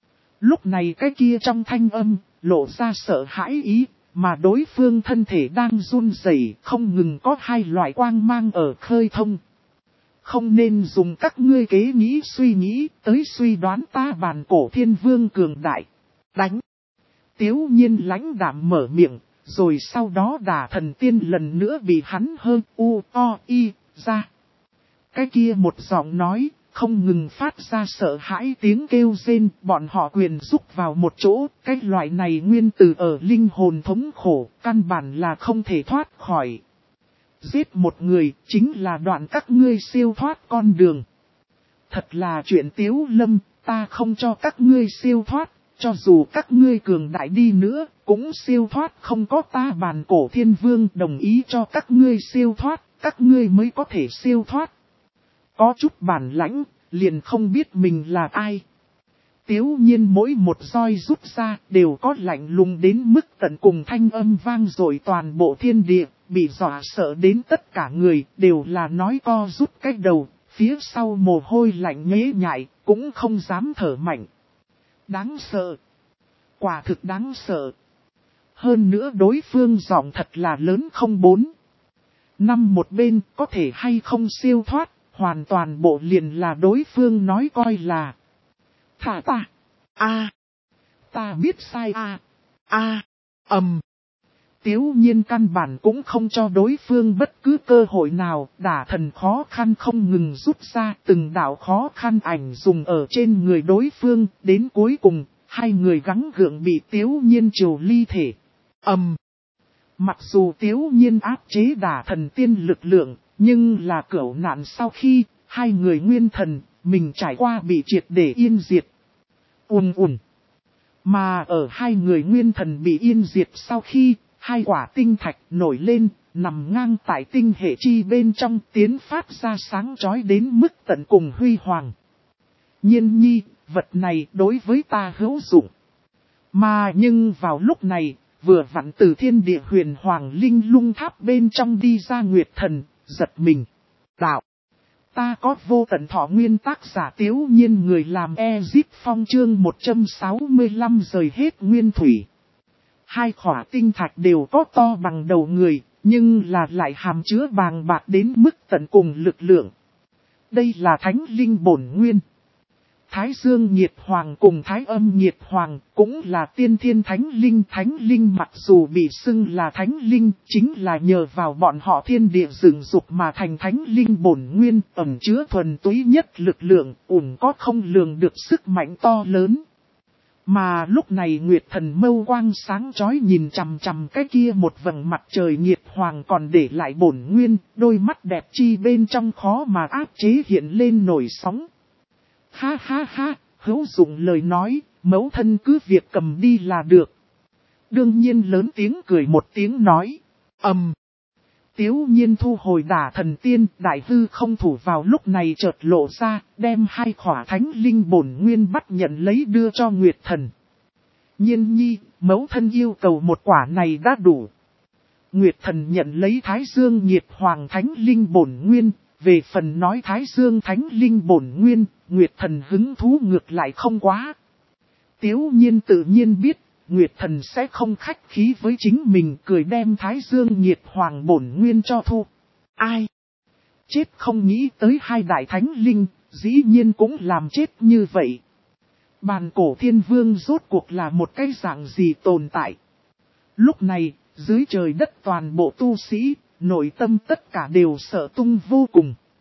Lúc này cái kia trong thanh âm, lộ ra sợ hãi ý, mà đối phương thân thể đang run rẩy, không ngừng có hai loại quang mang ở khơi thông. Không nên dùng các ngươi kế nghĩ suy nghĩ, tới suy đoán ta bàn cổ thiên vương cường đại. Đánh! Tiếu nhiên lãnh đạm mở miệng, rồi sau đó đả thần tiên lần nữa bị hắn hơn u o i ra. Cái kia một giọng nói, không ngừng phát ra sợ hãi tiếng kêu rên, bọn họ quyền rúc vào một chỗ, cái loại này nguyên từ ở linh hồn thống khổ, căn bản là không thể thoát khỏi. Giết một người, chính là đoạn các ngươi siêu thoát con đường. Thật là chuyện Tiếu Lâm, ta không cho các ngươi siêu thoát, cho dù các ngươi cường đại đi nữa, cũng siêu thoát không có ta bàn cổ thiên vương đồng ý cho các ngươi siêu thoát, các ngươi mới có thể siêu thoát. Có chút bản lãnh, liền không biết mình là ai. Tiếu nhiên mỗi một roi rút ra đều có lạnh lùng đến mức tận cùng thanh âm vang dội toàn bộ thiên địa, bị dọa sợ đến tất cả người đều là nói co rút cách đầu, phía sau mồ hôi lạnh nhễ nhại, cũng không dám thở mạnh. Đáng sợ. Quả thực đáng sợ. Hơn nữa đối phương giọng thật là lớn không bốn. Năm một bên có thể hay không siêu thoát, hoàn toàn bộ liền là đối phương nói coi là. Thả ta. a Ta biết sai a a ầm. Tiếu nhiên căn bản cũng không cho đối phương bất cứ cơ hội nào, đả thần khó khăn không ngừng rút ra, từng đạo khó khăn ảnh dùng ở trên người đối phương, đến cuối cùng, hai người gắng gượng bị tiếu nhiên triều ly thể. Ầm. Mặc dù tiếu nhiên áp chế đả thần tiên lực lượng, nhưng là cửu nạn sau khi, hai người nguyên thần, mình trải qua bị triệt để yên diệt. Ùn ùn. Mà ở hai người nguyên thần bị yên diệt sau khi, hai quả tinh thạch nổi lên, nằm ngang tại tinh hệ chi bên trong tiến phát ra sáng chói đến mức tận cùng huy hoàng. Nhiên nhi, vật này đối với ta hữu dụng. Mà nhưng vào lúc này, vừa vặn từ thiên địa huyền hoàng linh lung tháp bên trong đi ra Nguyệt Thần, giật mình. Đạo. Ta có vô tận thọ nguyên tác giả Tiếu Nhiên người làm Ezip Phong chương một trăm sáu mươi lăm rời hết nguyên thủy. Hai khỏa tinh thạch đều có to bằng đầu người, nhưng là lại hàm chứa bàng bạc đến mức tận cùng lực lượng. Đây là thánh linh bổn nguyên. Thái Dương Nhiệt Hoàng cùng Thái Âm Nhiệt Hoàng cũng là tiên thiên thánh linh. Thánh linh mặc dù bị xưng là thánh linh, chính là nhờ vào bọn họ thiên địa dựng dục mà thành thánh linh bổn nguyên, ẩn chứa thuần túy nhất lực lượng, ủng có không lường được sức mạnh to lớn. Mà lúc này Nguyệt Thần mâu quang sáng chói nhìn chằm chằm cái kia một vầng mặt trời Nhiệt Hoàng còn để lại bổn nguyên, đôi mắt đẹp chi bên trong khó mà áp chế hiện lên nổi sóng. Ha ha ha, hữu dụng lời nói, mẫu thân cứ việc cầm đi là được. Đương nhiên lớn tiếng cười một tiếng nói. Ầm. Um. Tiếu nhiên thu hồi đả thần tiên, đại hư không thủ vào lúc này chợt lộ ra, đem hai khỏa thánh linh bổn nguyên bắt nhận lấy đưa cho Nguyệt Thần. Nhiên nhi, mẫu thân yêu cầu một quả này đã đủ. Nguyệt Thần nhận lấy Thái Dương Nhiệt Hoàng thánh linh bổn nguyên, về phần nói Thái Dương thánh linh bổn nguyên, Nguyệt Thần hứng thú ngược lại không quá. Tiếu nhiên tự nhiên biết, Nguyệt Thần sẽ không khách khí với chính mình, cười đem Thái Dương Nhiệt Hoàng bổn nguyên cho thu. Ai? Chết không nghĩ tới hai đại thánh linh, dĩ nhiên cũng làm chết như vậy. Bàn cổ thiên vương rốt cuộc là một cái dạng gì tồn tại. Lúc này, dưới trời đất toàn bộ tu sĩ, nội tâm tất cả đều sợ tung vô cùng.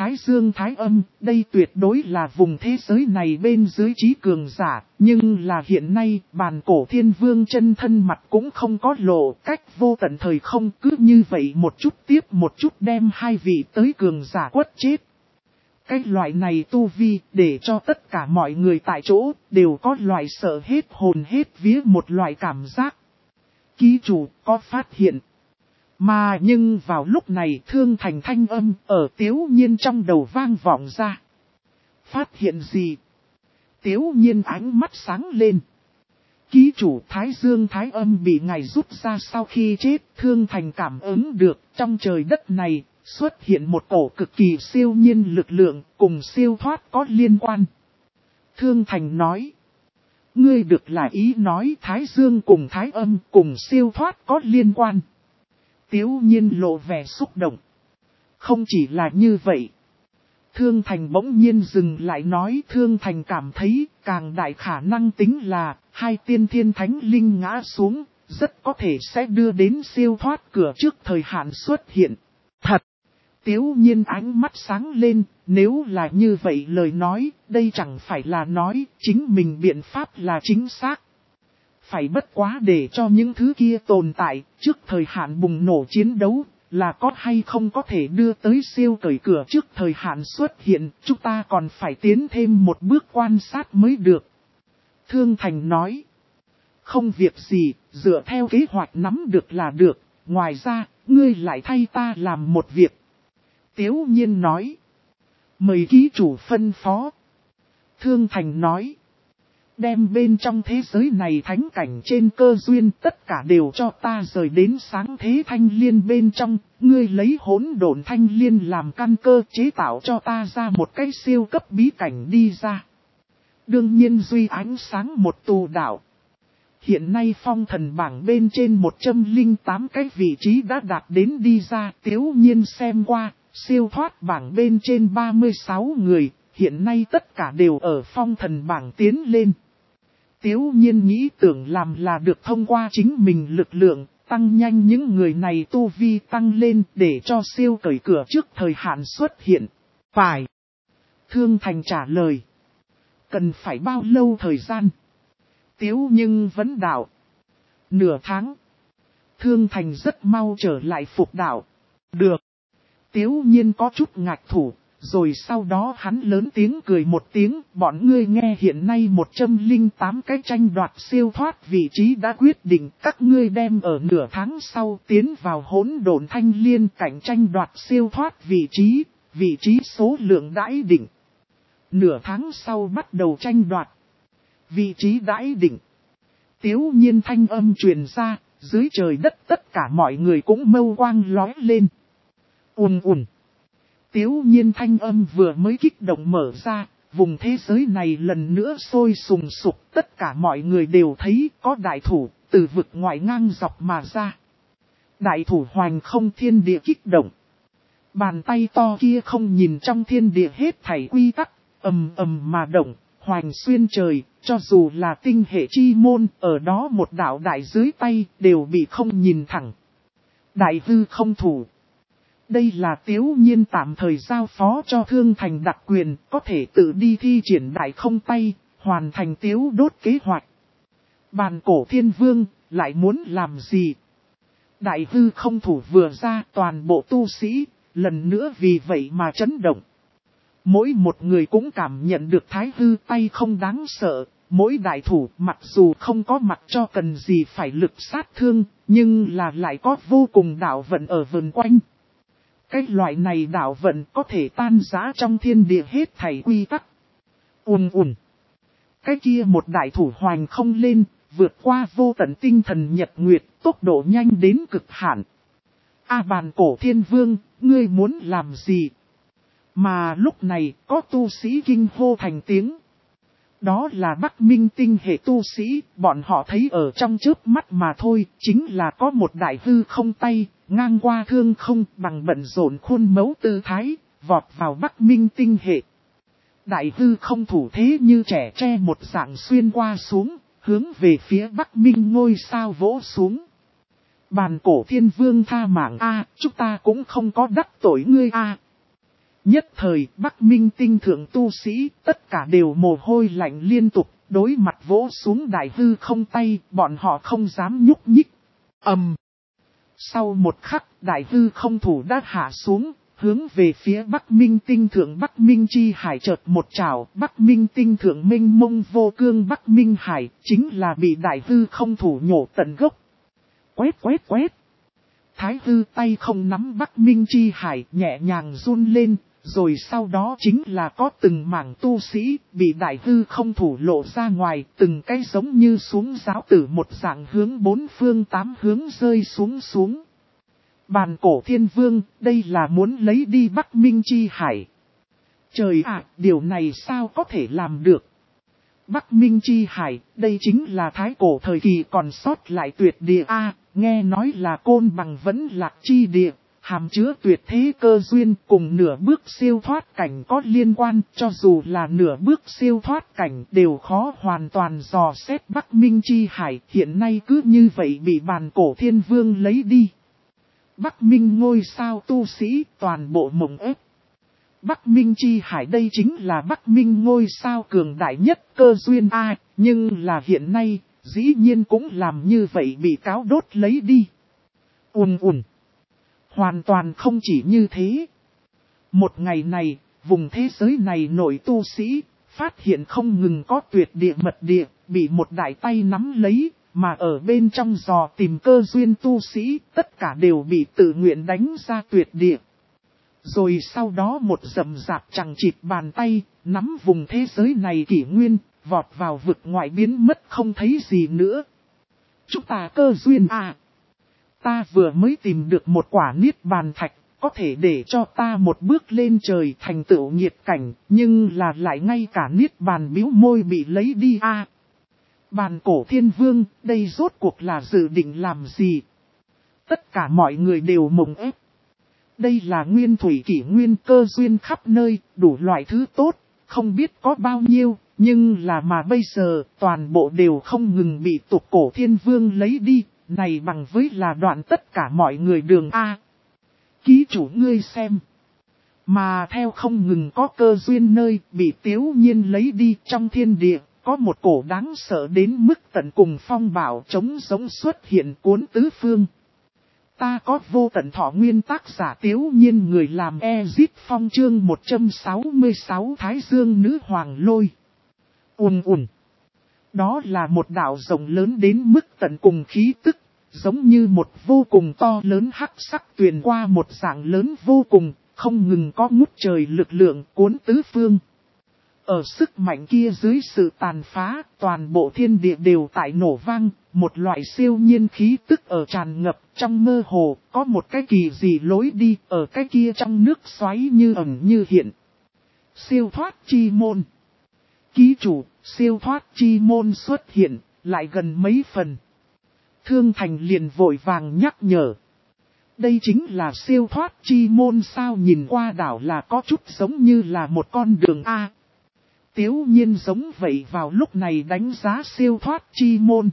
Thái Dương Thái Âm, đây tuyệt đối là vùng thế giới này bên dưới trí cường giả, nhưng là hiện nay, bàn cổ thiên vương chân thân mặt cũng không có lộ, cách vô tận thời không, cứ như vậy một chút tiếp một chút đem hai vị tới cường giả quất chết. Cái loại này tu vi, để cho tất cả mọi người tại chỗ, đều có loại sợ hết hồn hết vía một loại cảm giác. Ký chủ có phát hiện. Mà nhưng vào lúc này Thương Thành thanh âm ở Tiếu Nhiên trong đầu vang vọng ra. Phát hiện gì? Tiếu Nhiên ánh mắt sáng lên. Ký chủ Thái Dương Thái Âm bị ngài rút ra sau khi chết. Thương Thành cảm ứng được trong trời đất này xuất hiện một cổ cực kỳ siêu nhiên lực lượng cùng siêu thoát có liên quan. Thương Thành nói. Ngươi được là ý nói Thái Dương cùng Thái Âm cùng siêu thoát có liên quan. Tiếu Nhiên lộ vẻ xúc động. Không chỉ là như vậy. Thương Thành bỗng nhiên dừng lại nói Thương Thành cảm thấy càng đại khả năng tính là hai tiên thiên thánh linh ngã xuống, rất có thể sẽ đưa đến siêu thoát cửa trước thời hạn xuất hiện. Thật! Tiếu Nhiên ánh mắt sáng lên, nếu là như vậy lời nói, đây chẳng phải là nói chính mình biện pháp là chính xác. Phải bất quá để cho những thứ kia tồn tại trước thời hạn bùng nổ chiến đấu là có hay không có thể đưa tới siêu cởi cửa trước thời hạn xuất hiện, chúng ta còn phải tiến thêm một bước quan sát mới được. Thương Thành nói, không việc gì, dựa theo kế hoạch nắm được là được, ngoài ra, ngươi lại thay ta làm một việc. Tiếu Nhiên nói, mời ký chủ phân phó. Thương Thành nói, đem bên trong thế giới này thánh cảnh trên cơ duyên tất cả đều cho ta rời đến sáng thế thanh liên bên trong, ngươi lấy hỗn độn thanh liên làm căn cơ chế tạo cho ta ra một cái siêu cấp bí cảnh đi ra. Đương nhiên duy ánh sáng một tù đạo. Hiện nay phong thần bảng bên trên một trăm lẻ tám cái vị trí đã đạt đến đi ra, Tiếu Nhiên xem qua, siêu thoát bảng bên trên ba mươi sáu người, hiện nay tất cả đều ở phong thần bảng tiến lên. Tiếu Nhiên nghĩ tưởng làm là được thông qua chính mình lực lượng, tăng nhanh những người này tu vi tăng lên để cho siêu cởi cửa trước thời hạn xuất hiện. Phải. Thương Thành trả lời. Cần phải bao lâu thời gian? Tiếu nhưng vấn đạo. Nửa tháng. Thương Thành rất mau trở lại phục đạo. Được. Tiếu Nhiên có chút ngạc thủ. Rồi sau đó hắn lớn tiếng cười một tiếng, bọn ngươi nghe hiện nay một trăm lẻ tám cái tranh đoạt siêu thoát vị trí đã quyết định, các ngươi đem ở nửa tháng sau tiến vào hỗn độn thanh liên cạnh tranh đoạt siêu thoát vị trí, vị trí số lượng đãi định. Nửa tháng sau bắt đầu tranh đoạt. Vị trí đãi định. Tiếu Nhiên thanh âm truyền ra, dưới trời đất tất cả mọi người cũng mâu quang lóe lên. Ùn ùn. Tiếu Nhiên thanh âm vừa mới kích động mở ra, vùng thế giới này lần nữa sôi sùng sục, tất cả mọi người đều thấy có đại thủ từ vực ngoại ngang dọc mà ra. Đại thủ hoành không thiên địa kích động. Bàn tay to kia không nhìn trong thiên địa hết thảy quy tắc, ầm ầm mà động, hoành xuyên trời, cho dù là tinh hệ chi môn, ở đó một đạo đại dưới tay đều bị không nhìn thẳng. Đại hư không thủ. Đây là Tiếu Nhiên tạm thời giao phó cho Thương Thành đặc quyền, có thể tự đi thi triển đại không tay, hoàn thành Tiếu đốt kế hoạch. Bàn cổ thiên vương, lại muốn làm gì? Đại hư không thủ vừa ra toàn bộ tu sĩ, lần nữa vì vậy mà chấn động. Mỗi một người cũng cảm nhận được thái hư tay không đáng sợ, mỗi đại thủ mặc dù không có mặt cho cần gì phải lực sát thương, nhưng là lại có vô cùng đạo vận ở vần quanh. Cái loại này đạo vận có thể tan rã trong thiên địa hết thảy quy tắc. Ùn ùn. Cái kia một đại thủ hoành không lên, vượt qua vô tận tinh thần nhật nguyệt, tốc độ nhanh đến cực hạn. A bàn cổ thiên vương, ngươi muốn làm gì? Mà lúc này có tu sĩ kinh hô thành tiếng. Đó là Bắc Minh tinh hệ tu sĩ, bọn họ thấy ở trong chớp mắt mà thôi, chính là có một đại hư không tay, ngang qua thương không bằng bận rộn khuôn mẫu tư thái, vọt vào Bắc Minh tinh hệ. Đại hư không thủ thế như trẻ tre một dạng xuyên qua xuống, hướng về phía Bắc Minh ngôi sao vỗ xuống. Bàn cổ thiên vương tha mạng a, chúng ta cũng không có đắc tội ngươi a. Nhất thời Bắc Minh tinh thượng tu sĩ tất cả đều mồ hôi lạnh liên tục, đối mặt vỗ xuống đại hư không tay, bọn họ không dám nhúc nhích. Ầm. Sau một khắc, đại hư không thủ đã hạ xuống, hướng về phía Bắc Minh tinh thượng Bắc Minh chi hải chợt một trảo, Bắc Minh tinh thượng minh mông vô cương Bắc Minh hải, chính là bị đại hư không thủ nhổ tận gốc. Quét quét quét. Thái hư tay không nắm Bắc Minh chi hải nhẹ nhàng run lên, rồi sau đó chính là có từng mảng tu sĩ bị đại hư không thủ lộ ra ngoài, từng cái giống như xuống giáo tử một dạng hướng bốn phương tám hướng rơi xuống xuống. Bàn cổ thiên vương, đây là muốn lấy đi Bắc Minh chi hải. Trời ạ, điều này sao có thể làm được? Bắc Minh chi hải, đây chính là thái cổ thời kỳ còn sót lại tuyệt địa A, nghe nói là côn bằng vẫn lạc chi địa, hàm chứa tuyệt thế cơ duyên cùng nửa bước siêu thoát cảnh có liên quan, cho dù là nửa bước siêu thoát cảnh đều khó hoàn toàn dò xét Bắc Minh chi hải, hiện nay cứ như vậy bị bàn cổ thiên vương lấy đi. Bắc Minh ngôi sao tu sĩ toàn bộ mộng ép. Bắc Minh chi hải đây chính là Bắc Minh ngôi sao cường đại nhất cơ duyên A, nhưng là hiện nay, dĩ nhiên cũng làm như vậy bị cáo đốt lấy đi. Ùn ùn. Hoàn toàn không chỉ như thế. Một ngày này, vùng thế giới này nổi tu sĩ, phát hiện không ngừng có tuyệt địa mật địa, bị một đại tay nắm lấy, mà ở bên trong giò tìm cơ duyên tu sĩ, tất cả đều bị tự nguyện đánh ra tuyệt địa. Rồi sau đó một rầm rạp chẳng chịt bàn tay, nắm vùng thế giới này kỷ nguyên, vọt vào vực ngoại biến mất không thấy gì nữa. Chúng ta cơ duyên à! Ta vừa mới tìm được một quả niết bàn thạch, có thể để cho ta một bước lên trời thành tựu nhiệt cảnh, nhưng là lại ngay cả niết bàn bĩu môi bị lấy đi a. À, bàn cổ thiên vương, đây rốt cuộc là dự định làm gì? Tất cả mọi người đều mộng ép. Đây là nguyên thủy kỷ nguyên cơ duyên khắp nơi, đủ loại thứ tốt, không biết có bao nhiêu, nhưng là mà bây giờ toàn bộ đều không ngừng bị tục cổ thiên vương lấy đi. Này bằng với là đoạn tất cả mọi người đường A. Ký chủ ngươi xem. Mà theo không ngừng có cơ duyên nơi bị Tiếu Nhiên lấy đi trong thiên địa, có một cổ đáng sợ đến mức tận cùng phong bảo chống giống xuất hiện cuốn tứ phương. Ta có vô tận thọ nguyên tác giả Tiếu Nhiên người làm Ezit Phong chương một trăm sáu mươi sáu Thái Dương Nữ Hoàng Lôi. Ùn ùn. Đó là một đảo rộng lớn đến mức tận cùng khí tức, giống như một vô cùng to lớn hắc sắc tuyền qua một dạng lớn vô cùng, không ngừng có ngút trời lực lượng cuốn tứ phương. Ở sức mạnh kia dưới sự tàn phá, toàn bộ thiên địa đều tại nổ vang, một loại siêu nhiên khí tức ở tràn ngập trong mơ hồ, có một cái kỳ gì lối đi ở cái kia trong nước xoáy như ẩn như hiện. Siêu thoát chi môn. Ký chủ, siêu thoát chi môn xuất hiện, lại gần mấy phần. Thương Thành liền vội vàng nhắc nhở. Đây chính là siêu thoát chi môn sao, nhìn qua đảo là có chút giống như là một con đường A. Tiếu Nhiên giống vậy vào lúc này đánh giá siêu thoát chi môn.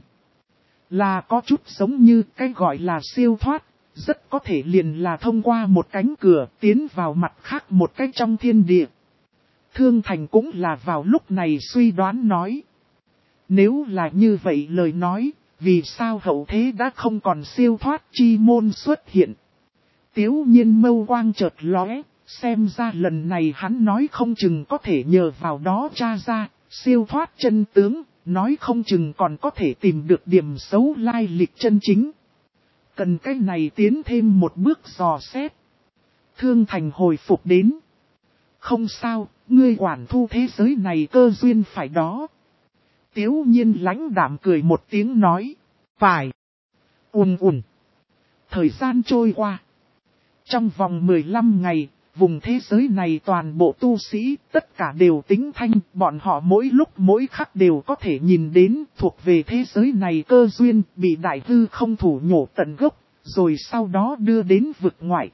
Là có chút giống như cái gọi là siêu thoát, rất có thể liền là thông qua một cánh cửa tiến vào mặt khác một cái trong thiên địa. Thương Thành cũng là vào lúc này suy đoán nói. Nếu là như vậy lời nói, vì sao hậu thế đã không còn siêu thoát chi môn xuất hiện? Tiếu Nhiên mâu quang chợt lóe, xem ra lần này hắn nói không chừng có thể nhờ vào đó tra ra, siêu thoát chân tướng, nói không chừng còn có thể tìm được điểm xấu lai lịch chân chính. Cần cái này tiến thêm một bước dò xét. Thương Thành hồi phục đến. Không sao, ngươi quản thu thế giới này cơ duyên phải đó. Tiếu Nhiên lãnh đạm cười một tiếng nói. Phải. Ùn ùn. Thời gian trôi qua. Trong vòng mười lăm ngày, vùng thế giới này toàn bộ tu sĩ, tất cả đều tính thanh, bọn họ mỗi lúc mỗi khắc đều có thể nhìn đến thuộc về thế giới này cơ duyên, bị đại hư không thủ nhổ tận gốc, rồi sau đó đưa đến vực ngoại.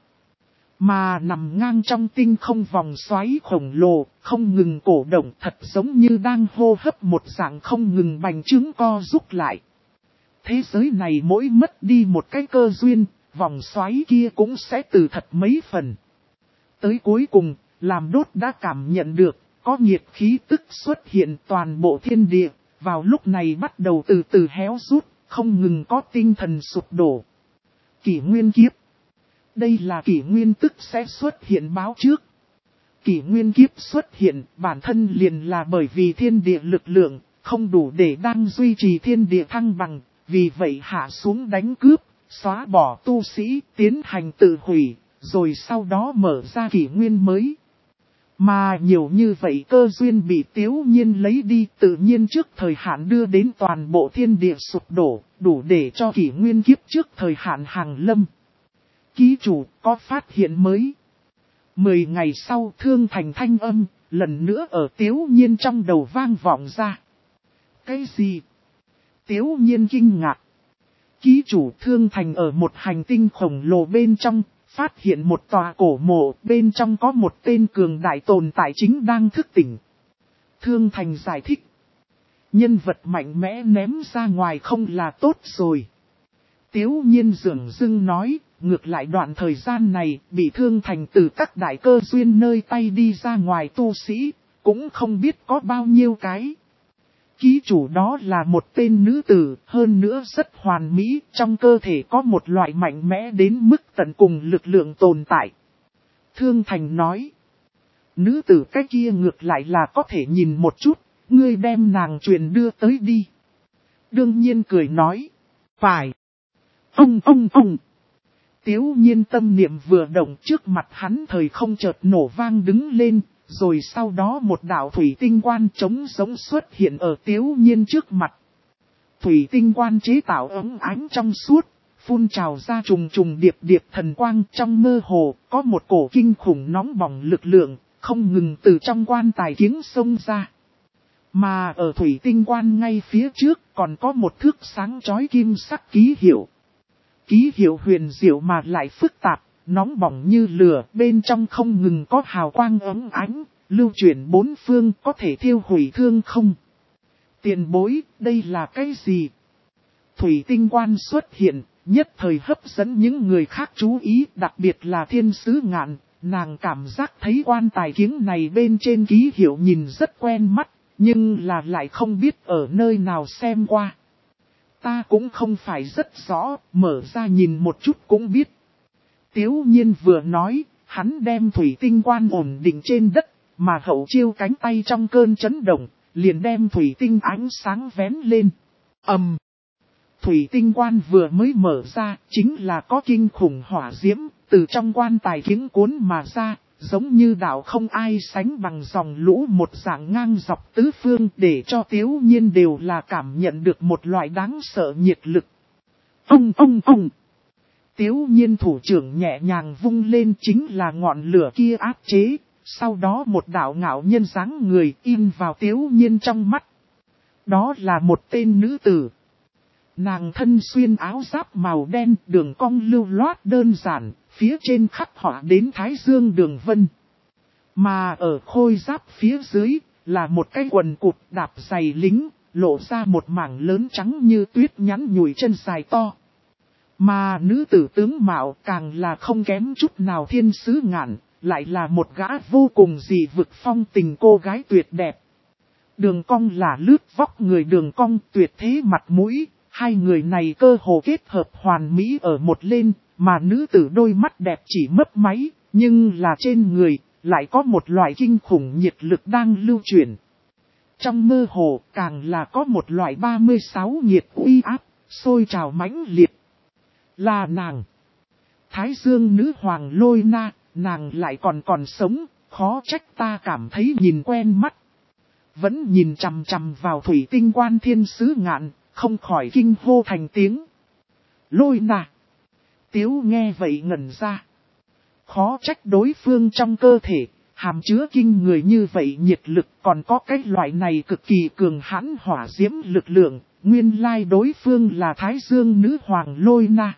Mà nằm ngang trong tinh không vòng xoáy khổng lồ, không ngừng cổ động thật giống như đang hô hấp một dạng không ngừng bành trướng co rút lại. Thế giới này mỗi mất đi một cái cơ duyên, vòng xoáy kia cũng sẽ từ thật mấy phần. Tới cuối cùng, làm đốt đã cảm nhận được, có nhiệt khí tức xuất hiện toàn bộ thiên địa, vào lúc này bắt đầu từ từ héo rút, không ngừng có tinh thần sụp đổ. Kỷ nguyên kiếp. Đây là kỷ nguyên tức sẽ xuất hiện báo trước. Kỷ nguyên kiếp xuất hiện, bản thân liền là bởi vì thiên địa lực lượng, không đủ để đang duy trì thiên địa thăng bằng, vì vậy hạ xuống đánh cướp, xóa bỏ tu sĩ, tiến hành tự hủy, rồi sau đó mở ra kỷ nguyên mới. Mà nhiều như vậy cơ duyên bị Tiếu Nhiên lấy đi, tự nhiên trước thời hạn đưa đến toàn bộ thiên địa sụp đổ, đủ để cho kỷ nguyên kiếp trước thời hạn hàng lâm. Ký chủ có phát hiện mới. Mười ngày sau Thương Thành thanh âm, lần nữa ở Tiếu Nhiên trong đầu vang vọng ra. Cái gì? Tiếu Nhiên kinh ngạc. Ký chủ Thương Thành ở một hành tinh khổng lồ bên trong, phát hiện một tòa cổ mộ, bên trong có một tên cường đại tồn tại chính đang thức tỉnh. Thương Thành giải thích. Nhân vật mạnh mẽ ném ra ngoài không là tốt rồi. Tiếu Nhiên dửng dưng nói, ngược lại đoạn thời gian này bị Thương Thành từ các đại cơ duyên nơi tay đi ra ngoài tu sĩ, cũng không biết có bao nhiêu cái. Ký chủ đó là một tên nữ tử, hơn nữa rất hoàn mỹ, trong cơ thể có một loại mạnh mẽ đến mức tận cùng lực lượng tồn tại. Thương Thành nói, nữ tử cái kia ngược lại là có thể nhìn một chút, ngươi đem nàng truyền đưa tới đi. Đương nhiên cười nói, phải. Ông ông ông. Tiếu Nhiên tâm niệm vừa động, trước mặt hắn thời không chợt nổ vang đứng lên. Rồi sau đó một đạo thủy tinh quan trống giống xuất hiện ở Tiếu Nhiên trước mặt. Thủy tinh quan chế tạo ống ánh trong suốt, phun trào ra trùng trùng điệp điệp thần quang, trong mơ hồ, có một cổ kinh khủng nóng bỏng lực lượng, không ngừng từ trong quan tài kiếng xông ra. Mà ở thủy tinh quan ngay phía trước còn có một thước sáng chói kim sắc ký hiệu. Ký hiệu huyền diệu mà lại phức tạp. Nóng bỏng như lửa, bên trong không ngừng có hào quang ấm ánh, lưu chuyển bốn phương có thể thiêu hủy thương không. Tiền bối, đây là cái gì? Thủy tinh quan xuất hiện, nhất thời hấp dẫn những người khác chú ý, đặc biệt là Thiên Sứ Ngạn, nàng cảm giác thấy quan tài kiếng này bên trên ký hiệu nhìn rất quen mắt, nhưng là lại không biết ở nơi nào xem qua. Ta cũng không phải rất rõ, mở ra nhìn một chút cũng biết. Tiếu Nhiên vừa nói, hắn đem thủy tinh quan ổn định trên đất, mà hậu chiêu cánh tay trong cơn chấn động, liền đem thủy tinh ánh sáng vén lên. ầm, um, Thủy tinh quan vừa mới mở ra, chính là có kinh khủng hỏa diễm, từ trong quan tài kiếng cuốn mà ra, giống như đạo không ai sánh bằng dòng lũ một dạng ngang dọc tứ phương, để cho Tiếu Nhiên đều là cảm nhận được một loại đáng sợ nhiệt lực. Ông ông ông! Tiếu Nhiên thủ trưởng nhẹ nhàng vung lên, chính là ngọn lửa kia áp chế, sau đó một đạo ngạo nhân dáng người in vào Tiếu Nhiên trong mắt. Đó là một tên nữ tử. Nàng thân xuyên áo giáp màu đen, đường cong lưu loát đơn giản, phía trên khắc họa đến Thái Dương đường vân. Mà ở khôi giáp phía dưới là một cái quần cụt đạp giày lính, lộ ra một mảng lớn trắng như tuyết nhắn nhủi chân dài to. Mà nữ tử tướng mạo càng là không kém chút nào Thiên Sứ Ngạn, lại là một gã vô cùng dị vực phong tình cô gái tuyệt đẹp. Đường cong là lướt vóc người đường cong tuyệt thế mặt mũi, hai người này cơ hồ kết hợp hoàn mỹ ở một lên, mà nữ tử đôi mắt đẹp chỉ mấp máy, nhưng là trên người, lại có một loại kinh khủng nhiệt lực đang lưu chuyển. Trong mơ hồ càng là có một loại ba mươi sáu nhiệt uy áp, sôi trào mãnh liệt. Là nàng. Thái Dương nữ hoàng Lôi Na, nàng lại còn còn sống, khó trách ta cảm thấy nhìn quen mắt. Vẫn nhìn chằm chằm vào thủy tinh quan Thiên Sứ Ngạn, không khỏi kinh hô thành tiếng. Lôi Na. Tiếu nghe vậy ngẩn ra. Khó trách đối phương trong cơ thể, hàm chứa kinh người như vậy nhiệt lực, còn có cái loại này cực kỳ cường hãn hỏa diễm lực lượng, nguyên lai đối phương là Thái Dương nữ hoàng Lôi Na.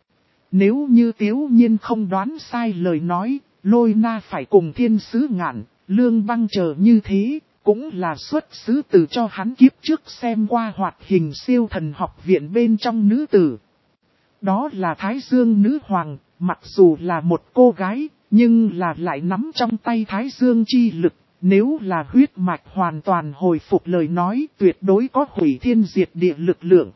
Nếu như Tiếu Nhiên không đoán sai lời nói, Lôi Na phải cùng Thiên Sứ Ngạn, Lương Băng chờ như thế, cũng là xuất xứ từ cho hắn kiếp trước xem qua hoạt hình siêu thần học viện bên trong nữ tử. Đó là Thái Dương nữ hoàng, mặc dù là một cô gái, nhưng là lại nắm trong tay Thái Dương chi lực. Nếu là huyết mạch hoàn toàn hồi phục lời nói tuyệt đối có hủy thiên diệt địa lực lượng.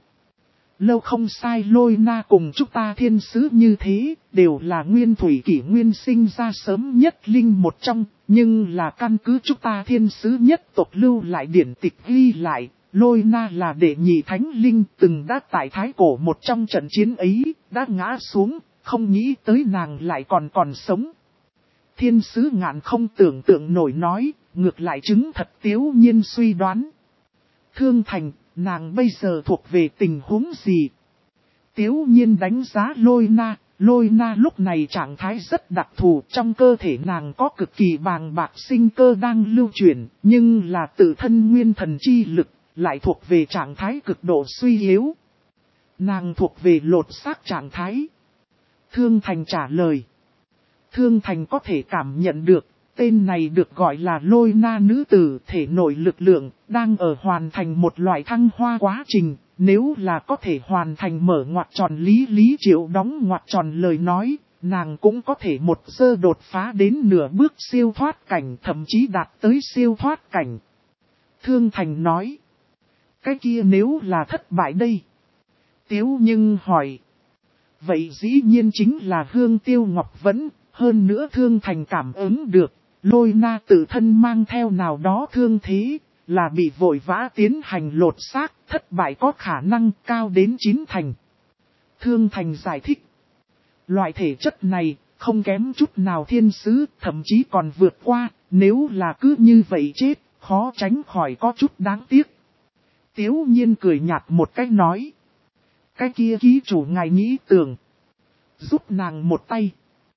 Lâu không sai Lôi Na cùng chúng ta thiên sứ như thế, đều là nguyên thủy kỷ nguyên sinh ra sớm nhất linh một trong, nhưng là căn cứ chúng ta thiên sứ nhất tộc lưu lại điển tịch ghi lại, Lôi Na là đệ nhị thánh linh từng đã tại thái cổ một trong trận chiến ấy, đã ngã xuống, không nghĩ tới nàng lại còn còn sống. Thiên sứ ngạn không tưởng tượng nổi nói, ngược lại chứng thật Tiếu Nhiên suy đoán. Thương Thành, nàng bây giờ thuộc về tình huống gì? Tiếu Nhiên đánh giá Lôi Na, Lôi Na lúc này trạng thái rất đặc thù, trong cơ thể nàng có cực kỳ bàng bạc sinh cơ đang lưu chuyển, nhưng là tự thân nguyên thần chi lực, lại thuộc về trạng thái cực độ suy yếu. Nàng thuộc về lột xác trạng thái. Thương Thành trả lời. Thương Thành có thể cảm nhận được, tên này được gọi là Lôi Na nữ tử thể nội lực lượng, đang ở hoàn thành một loại thăng hoa quá trình, nếu là có thể hoàn thành mở ngoặc tròn lý lý triệu đóng ngoặc tròn lời nói, nàng cũng có thể một giơ đột phá đến nửa bước siêu thoát cảnh thậm chí đạt tới siêu thoát cảnh. Thương Thành nói, cái kia nếu là thất bại đây? Tiếu Nhưng hỏi, vậy dĩ nhiên chính là Hương Tiêu Ngọc Vẫn. Hơn nữa Thương Thành cảm ứng được, Lôi Na tự thân mang theo nào đó thương thế, là bị vội vã tiến hành lột xác, thất bại có khả năng cao đến chín thành. Thương Thành giải thích, loại thể chất này không kém chút nào thiên sứ, thậm chí còn vượt qua, nếu là cứ như vậy chết, khó tránh khỏi có chút đáng tiếc. Tiếu Nhiên cười nhạt một cách nói, cái kia ký chủ ngài nghĩ tưởng, giúp nàng một tay.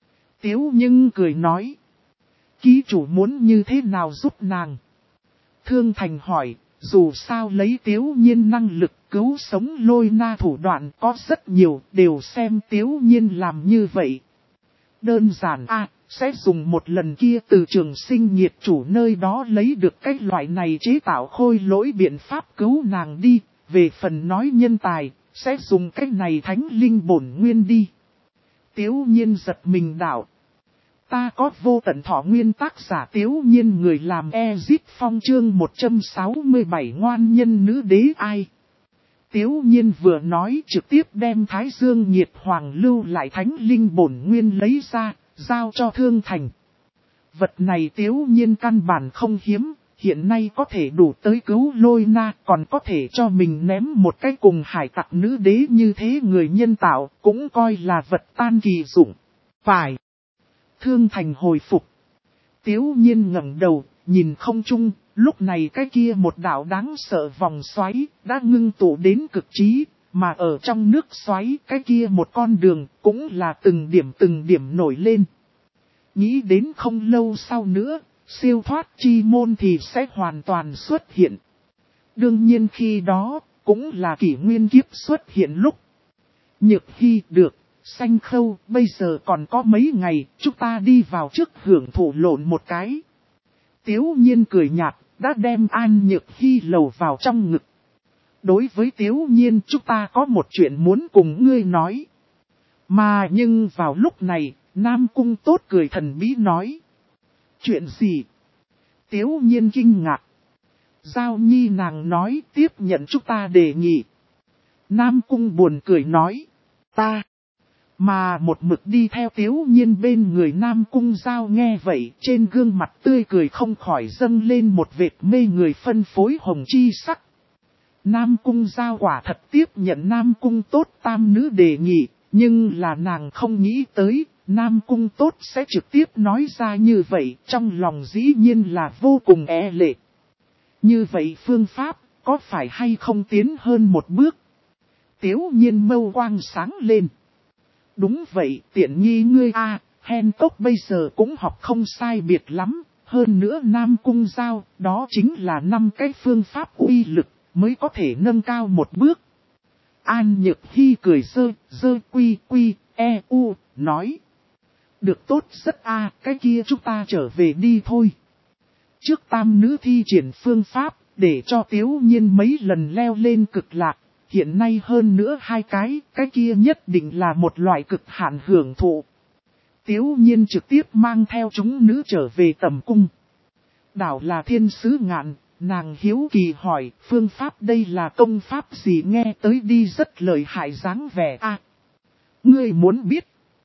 Tiếu Nhưng cười nói, ký chủ muốn như thế nào giúp nàng? Thương Thành hỏi, dù sao lấy Tiếu Nhiên năng lực cứu sống Lôi Na thủ đoạn có rất nhiều, đều xem Tiếu Nhiên làm như vậy. Đơn giản a, à, sẽ dùng một lần kia từ trường sinh nhiệt chủ nơi đó lấy được cái loại này chế tạo khôi lỗi biện pháp cứu nàng đi, về phần nói nhân tài, sẽ dùng cái này thánh linh bổn nguyên đi. Tiếu Nhiên giật mình đạo. Ta có vô tận thọ nguyên tác giả Tiếu Nhiên người làm Ezip Phong chương một trăm sáu mươi bảy ngoan nhân nữ đế ai. Tiếu Nhiên vừa nói trực tiếp đem Thái Dương Nhiệt Hoàng lưu lại thánh linh bổn nguyên lấy ra, giao cho Thương Thành. Vật này Tiếu Nhiên căn bản không hiếm, hiện nay có thể đủ tới cứu Lôi Na, còn có thể cho mình ném một cái cùng hải tặc nữ đế như thế người nhân tạo, cũng coi là vật tan kỳ dụng. Phải. Thương Thành hồi phục. Tiếu Nhiên ngẩng đầu, nhìn không trung, lúc này cái kia một đạo đáng sợ vòng xoáy, đã ngưng tụ đến cực trí, mà ở trong nước xoáy cái kia một con đường, cũng là từng điểm từng điểm nổi lên. Nghĩ đến không lâu sau nữa, siêu thoát chi môn thì sẽ hoàn toàn xuất hiện. Đương nhiên khi đó, cũng là kỷ nguyên kiếp xuất hiện lúc. Nhược Hy được. Xanh Khâu, bây giờ còn có mấy ngày, chúng ta đi vào trước hưởng thụ lộn một cái. Tiếu Nhiên cười nhạt, đã đem An Nhược Hy lầu vào trong ngực. Đối với Tiếu Nhiên chúng ta có một chuyện muốn cùng ngươi nói. Mà nhưng vào lúc này, Nam Cung Tốt cười thần bí nói. Chuyện gì? Tiếu Nhiên kinh ngạc. Giao Nhi nàng nói tiếp nhận chúng ta đề nghị. Nam Cung buồn cười nói. Ta. Mà một mực đi theo Tiếu Nhiên bên người Nam Cung Giao nghe vậy, trên gương mặt tươi cười không khỏi dâng lên một vệt mê người phân phối hồng chi sắc. Nam Cung Giao quả thật tiếp nhận Nam Cung Tốt tam nữ đề nghị, nhưng là nàng không nghĩ tới, Nam Cung Tốt sẽ trực tiếp nói ra như vậy, trong lòng dĩ nhiên là vô cùng e lệ. Như vậy phương pháp, có phải hay không tiến hơn một bước? Tiếu Nhiên mâu quang sáng lên. Đúng vậy, tiện nghi ngươi a, Hen Cốc bây giờ cũng học không sai biệt lắm, hơn nữa Nam Cung Giao, đó chính là năm cái phương pháp uy lực, mới có thể nâng cao một bước. An Nhược Hy cười dơ, dơ quy quy, e u, nói. Được tốt rất a, cái kia chúng ta trở về đi thôi. Trước tam nữ thi triển phương pháp, để cho Tiếu Nhiên mấy lần leo lên cực lạc. Hiện nay hơn nữa hai cái, cái kia nhất định là một loại cực hạn hưởng thụ. Tiếu nhiên trực tiếp mang theo chúng nữ trở về tầm cung. Đảo là thiên sứ ngạn, nàng hiếu kỳ hỏi, phương pháp đây là công pháp gì, nghe tới đi rất lợi hại dáng vẻ a. Ngươi muốn biết.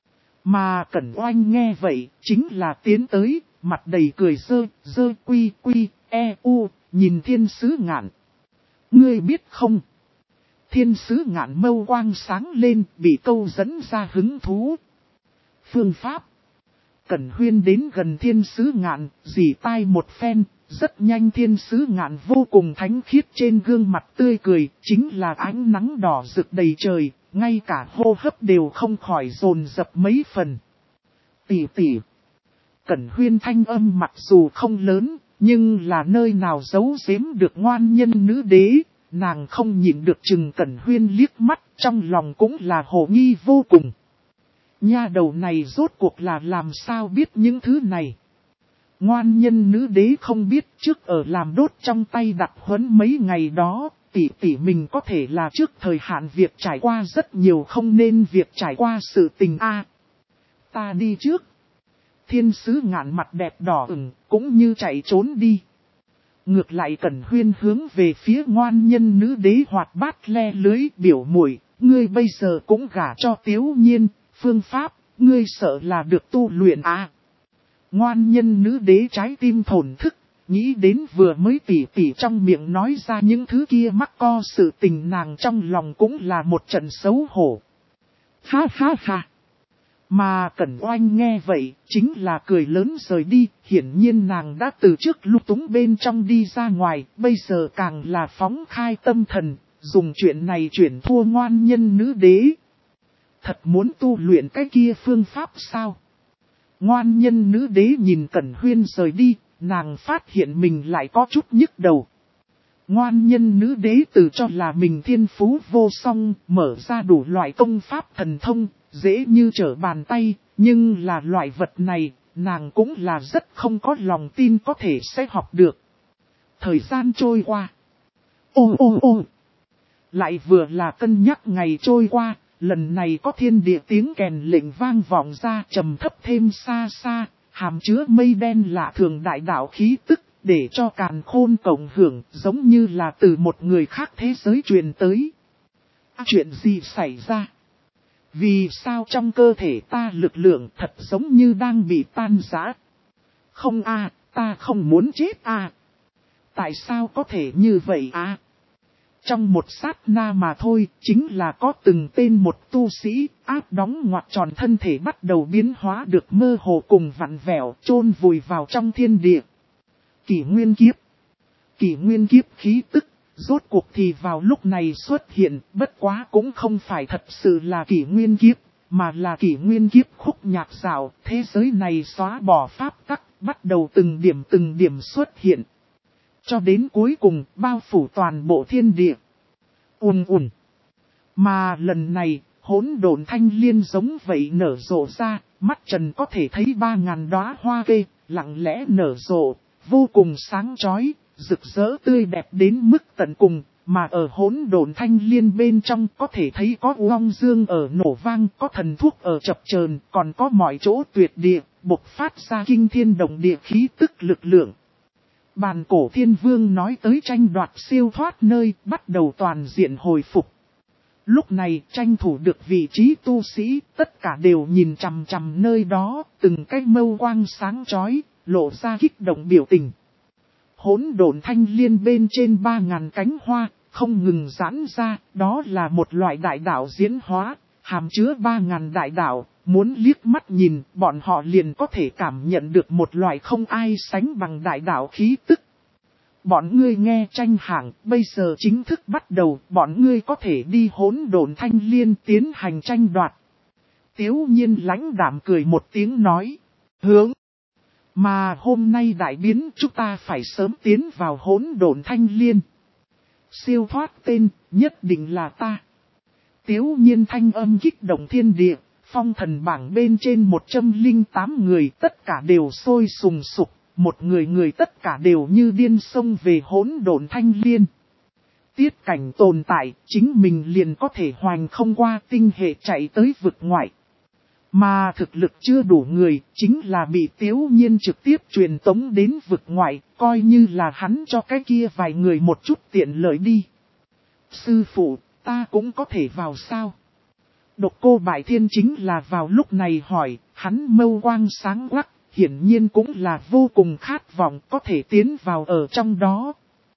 Mà Cẩn Oanh nghe vậy, chính là tiến tới, mặt đầy cười dơ, dơ quy quy, e u, nhìn thiên sứ ngạn. Ngươi biết không? Thiên sứ ngạn mâu quang sáng lên, bị câu dẫn ra hứng thú. Phương pháp. Cẩn Huyên đến gần thiên sứ ngạn, dì tai một phen, rất nhanh thiên sứ ngạn vô cùng thánh khiết trên gương mặt tươi cười, chính là ánh nắng đỏ rực đầy trời, ngay cả hô hấp đều không khỏi dồn dập mấy phần. Tỷ tỷ. Cẩn Huyên thanh âm mặc dù không lớn, nhưng là nơi nào giấu giếm được ngoan nhân nữ đế, nàng không nhìn được chừng Cẩn Huyên liếc mắt, trong lòng cũng là hồ nghi vô cùng. Nha đầu này rốt cuộc là làm sao biết những thứ này. Ngoan nhân nữ đế không biết trước ở làm đốt trong tay đặt huấn mấy ngày đó, tỷ tỷ mình có thể là trước thời hạn việc trải qua rất nhiều không nên việc trải qua sự tình a. Ta đi trước. Thiên sứ ngạn mặt đẹp đỏ ửng, cũng như chạy trốn đi. Ngược lại Cẩn Huyên hướng về phía ngoan nhân nữ đế hoạt bát le lưới biểu muội, ngươi bây giờ cũng gả cho Tiếu Nhiên, phương pháp, ngươi sợ là được tu luyện à. Ngoan nhân nữ đế trái tim thổn thức, nghĩ đến vừa mới tỉ tỉ trong miệng nói ra những thứ kia mắc co sự tình, nàng trong lòng cũng là một trận xấu hổ. Ha ha ha. Mà Cẩn Oanh nghe vậy, chính là cười lớn rời đi, hiển nhiên nàng đã từ trước lúc túng bên trong đi ra ngoài, bây giờ càng là phóng khai tâm thần, dùng chuyện này chuyển thua ngoan nhân nữ đế. Thật muốn tu luyện cái kia phương pháp sao? Ngoan nhân nữ đế nhìn Cẩn Huyên rời đi, nàng phát hiện mình lại có chút nhức đầu. Ngoan nhân nữ đế tự cho là mình thiên phú vô song, mở ra đủ loại công pháp thần thông, dễ như trở bàn tay, nhưng là loại vật này, nàng cũng là rất không có lòng tin có thể sẽ học được. Thời gian trôi qua. Ô ô ô. Lại vừa là cân nhắc ngày trôi qua, lần này có thiên địa tiếng kèn lệnh vang vọng ra trầm thấp thêm xa xa, hàm chứa mây đen lạ thường đại đạo khí tức, để cho càn khôn cộng hưởng giống như là từ một người khác thế giới truyền tới. À, chuyện gì xảy ra? Vì sao trong cơ thể ta lực lượng thật giống như đang bị tan rã? Không a, ta không muốn chết a. Tại sao có thể như vậy a? Trong một sát na mà thôi, chính là có từng tên một tu sĩ, áp đóng ngoặt tròn thân thể bắt đầu biến hóa được mơ hồ cùng vặn vẹo, chôn vùi vào trong thiên địa. Kỷ nguyên kiếp. Kỷ nguyên kiếp khí tức, rốt cuộc thì vào lúc này xuất hiện, bất quá cũng không phải thật sự là kỷ nguyên kiếp, mà là kỷ nguyên kiếp khúc nhạc dạo, thế giới này xóa bỏ pháp tắc, bắt đầu từng điểm từng điểm xuất hiện. Cho đến cuối cùng, bao phủ toàn bộ thiên địa. Ùn ùn. Mà lần này, hỗn độn thanh liên giống vậy nở rộ ra, mắt trần có thể thấy ba ngàn đóa hoa kê, lặng lẽ nở rộ, vô cùng sáng chói, rực rỡ tươi đẹp đến mức tận cùng, mà ở hỗn độn thanh liên bên trong có thể thấy có uong dương ở nổ vang, có thần thuốc ở chập chờn, còn có mọi chỗ tuyệt địa, bộc phát ra kinh thiên động địa khí tức lực lượng. Bàn cổ thiên vương nói tới tranh đoạt siêu thoát nơi, bắt đầu toàn diện hồi phục. Lúc này tranh thủ được vị trí tu sĩ, tất cả đều nhìn chằm chằm nơi đó, từng cái mâu quang sáng chói, lộ ra kích động biểu tình. Hỗn độn thanh liên bên trên ba ngàn cánh hoa, không ngừng giãn ra, đó là một loại đại đạo diễn hóa, hàm chứa ba ngàn đại đạo, muốn liếc mắt nhìn, bọn họ liền có thể cảm nhận được một loại không ai sánh bằng đại đạo khí tức. Bọn ngươi nghe tranh hạng, bây giờ chính thức bắt đầu, bọn ngươi có thể đi hỗn độn thanh liên tiến hành tranh đoạt. Tiếu nhiên lãnh đạm cười một tiếng nói, hướng. Mà hôm nay đại biến chúng ta phải sớm tiến vào hỗn độn thanh liên. Siêu thoát tên, nhất định là ta. Tiếu nhiên thanh âm kích động thiên địa, phong thần bảng bên trên một trăm lẻ tám người tất cả đều sôi sùng sục, một người người tất cả đều như điên xông về hỗn độn thanh liên. Tiết cảnh tồn tại, chính mình liền có thể hoành không qua tinh hệ chạy tới vực ngoại. Mà thực lực chưa đủ người, chính là bị Tiếu Nhiên trực tiếp truyền tống đến vực ngoại, coi như là hắn cho cái kia vài người một chút tiện lợi đi. Sư phụ, ta cũng có thể vào sao? Độc Cô Bại Thiên chính là vào lúc này hỏi, hắn mâu quang sáng quắc, hiển nhiên cũng là vô cùng khát vọng có thể tiến vào ở trong đó.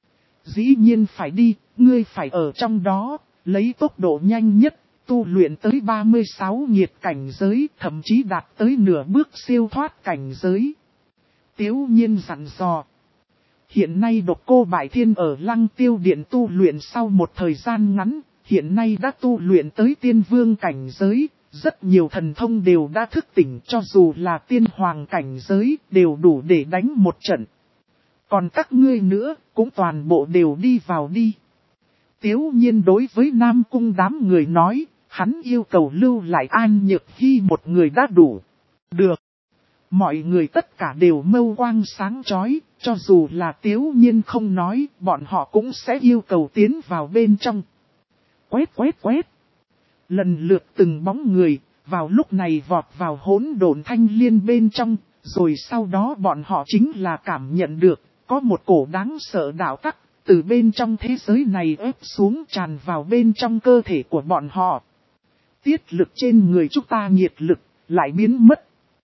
Dĩ nhiên phải đi, ngươi phải ở trong đó, lấy tốc độ nhanh nhất, tu luyện tới ba mươi sáu nhiệt cảnh giới, thậm chí đạt tới nửa bước siêu thoát cảnh giới. Tiếu Nhiên dặn dò. Hiện nay Độc Cô Bại Thiên ở Lăng Tiêu Điện tu luyện sau một thời gian ngắn, hiện nay đã tu luyện tới tiên vương cảnh giới, rất nhiều thần thông đều đã thức tỉnh, cho dù là tiên hoàng cảnh giới đều đủ để đánh một trận. Còn các ngươi nữa, cũng toàn bộ đều đi vào đi. Tiếu Nhiên đối với Nam Cung đám người nói, hắn yêu cầu lưu lại An Nhược Hy một người đã đủ. Được. Mọi người tất cả đều mâu quang sáng chói, cho dù là Tiếu Nhiên không nói, bọn họ cũng sẽ yêu cầu tiến vào bên trong. Quét quét quét. Lần lượt từng bóng người, vào lúc này vọt vào hỗn độn thanh liên bên trong, rồi sau đó bọn họ chính là cảm nhận được, có một cổ đáng sợ đạo tắc, từ bên trong thế giới này ép xuống tràn vào bên trong cơ thể của bọn họ. Tiết lực trên người chúng ta nhiệt lực, lại biến mất.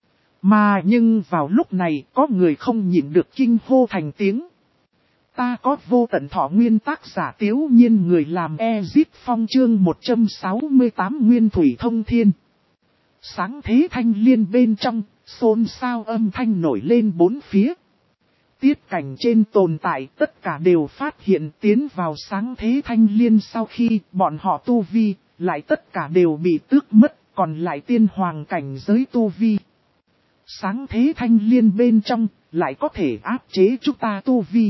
Mà nhưng vào lúc này có người không nhịn được kinh hô thành tiếng. Ta có vô tận thọ nguyên tác giả Tiếu Nhiên người làm Ezip Phong chương một trăm sáu mươi tám Nguyên Thủy Thông Thiên. Sáng thế thanh liên bên trong, xôn xao âm thanh nổi lên bốn phía. Tiết cảnh trên tồn tại tất cả đều phát hiện tiến vào sáng thế thanh liên sau khi bọn họ tu vi, lại tất cả đều bị tước mất, còn lại tiên hoàng cảnh giới tu vi. Sáng thế thanh liên bên trong, lại có thể áp chế chúng ta tu vi.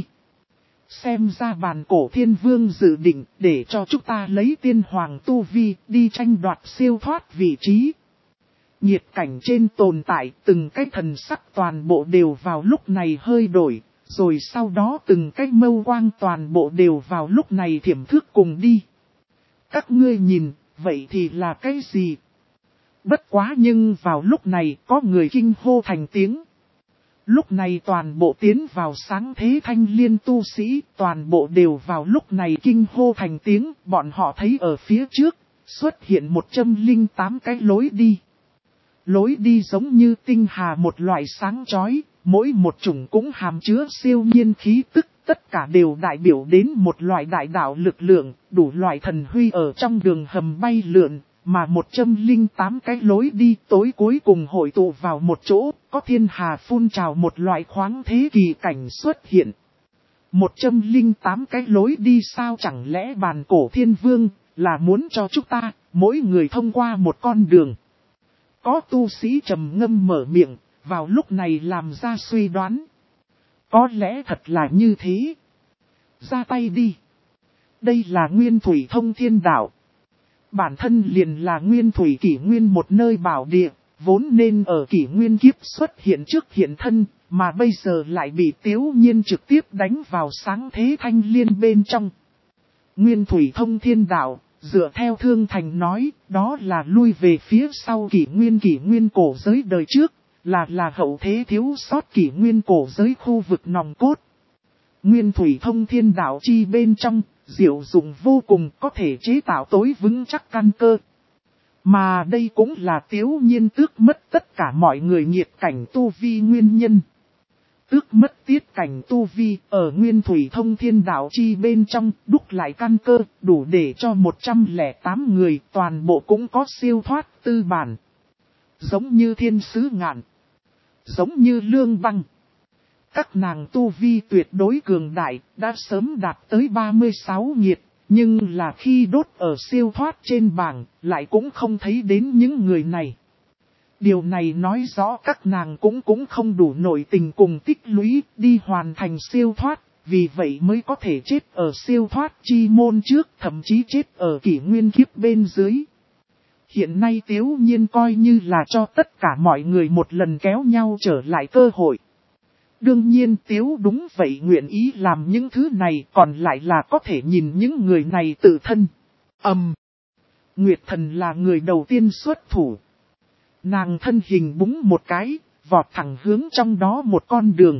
Xem ra bàn cổ thiên vương dự định để cho chúng ta lấy tiên hoàng tu vi đi tranh đoạt siêu thoát vị trí. Nhiệt cảnh trên tồn tại từng cái thần sắc toàn bộ đều vào lúc này hơi đổi, rồi sau đó từng cái mâu quang toàn bộ đều vào lúc này thiểm thước cùng đi. Các ngươi nhìn, vậy thì là cái gì? Bất quá nhưng vào lúc này có người kinh hô thành tiếng. Lúc này toàn bộ tiến vào sáng thế thanh liên tu sĩ, toàn bộ đều vào lúc này kinh hô thành tiếng, bọn họ thấy ở phía trước, xuất hiện một trăm lẻ tám cái lối đi. Lối đi giống như tinh hà một loại sáng chói, mỗi một chủng cũng hàm chứa siêu nhiên khí tức, tất cả đều đại biểu đến một loại đại đạo lực lượng, đủ loại thần huy ở trong đường hầm bay lượn. Mà một trăm lẻ tám cái lối đi tối cuối cùng hội tụ vào một chỗ, có thiên hà phun trào một loại khoáng thế kỳ cảnh xuất hiện. một trăm lẻ tám cái lối đi sao chẳng lẽ bàn cổ thiên vương, là muốn cho chúng ta, mỗi người thông qua một con đường. Có tu sĩ trầm ngâm mở miệng, vào lúc này làm ra suy đoán. Có lẽ thật là như thế. Ra tay đi. Đây là Nguyên Thủy Thông Thiên Đạo. Bản thân liền là Nguyên Thủy Kỷ Nguyên một nơi bảo địa, vốn nên ở Kỷ Nguyên kiếp xuất hiện trước hiện thân, mà bây giờ lại bị Tiếu Nhiên trực tiếp đánh vào sáng thế thanh liên bên trong. Nguyên Thủy Thông Thiên Đạo, dựa theo Thương Thành nói, đó là lui về phía sau Kỷ Nguyên Kỷ Nguyên cổ giới đời trước, là là hậu thế thiếu sót Kỷ Nguyên cổ giới khu vực nòng cốt. Nguyên Thủy Thông Thiên Đạo chi bên trong, diệu dụng vô cùng có thể chế tạo tối vững chắc căn cơ. Mà đây cũng là Tiếu Nhiên tước mất tất cả mọi người nhiệt cảnh tu vi nguyên nhân. Tước mất tiết cảnh tu vi ở Nguyên Thủy Thông Thiên Đạo chi bên trong đúc lại căn cơ đủ để cho một trăm lẻ tám người toàn bộ cũng có siêu thoát tư bản. Giống như Thiên Sứ Ngạn. Giống như Lương Băng. Các nàng tu vi tuyệt đối cường đại, đã sớm đạt tới ba mươi sáu nhiệt, nhưng là khi đốt ở siêu thoát trên bảng, lại cũng không thấy đến những người này. Điều này nói rõ các nàng cũng cũng không đủ nội tình cùng tích lũy đi hoàn thành siêu thoát, vì vậy mới có thể chết ở siêu thoát chi môn trước, thậm chí chết ở kỷ nguyên kiếp bên dưới. Hiện nay Tiếu Nhiên coi như là cho tất cả mọi người một lần kéo nhau trở lại cơ hội. Đương nhiên Tiếu đúng vậy nguyện ý làm những thứ này, còn lại là có thể nhìn những người này tự thân. Ầm. Um, Nguyệt Thần là người đầu tiên xuất thủ. nàng thân hình búng một cái, vọt thẳng hướng trong đó một con đường.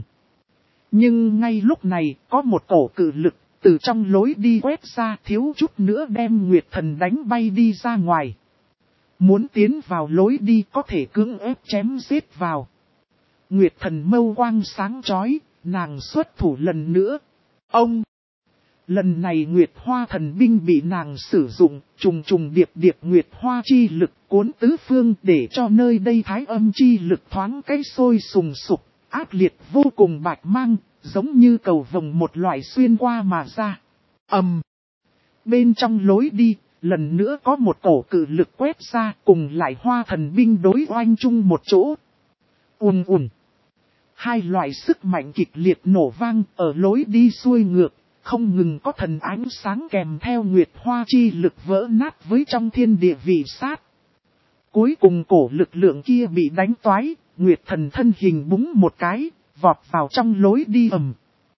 Nhưng ngay lúc này, có một cổ cự lực, từ trong lối đi quét ra thiếu chút nữa đem Nguyệt Thần đánh bay đi ra ngoài. Muốn tiến vào lối đi có thể cưỡng ép chém giết vào. Nguyệt Thần mâu quang sáng chói, nàng xuất thủ lần nữa. Ông! Lần này Nguyệt Hoa thần binh bị nàng sử dụng, trùng trùng điệp điệp Nguyệt Hoa chi lực cuốn tứ phương để cho nơi đây thái âm chi lực thoáng cái sôi sùng sục, ác liệt vô cùng bạch mang, giống như cầu vồng một loại xuyên qua mà ra. Ầm! Bên trong lối đi, lần nữa có một cổ cự lực quét ra cùng lại Hoa thần binh đối oanh chung một chỗ. Ùn ùn! Hai loại sức mạnh kịch liệt nổ vang ở lối đi xuôi ngược. Không ngừng có thần ánh sáng kèm theo Nguyệt Hoa chi lực vỡ nát với trong thiên địa vị sát. Cuối cùng cổ lực lượng kia bị đánh toái, Nguyệt Thần thân hình búng một cái, vọt vào trong lối đi ầm.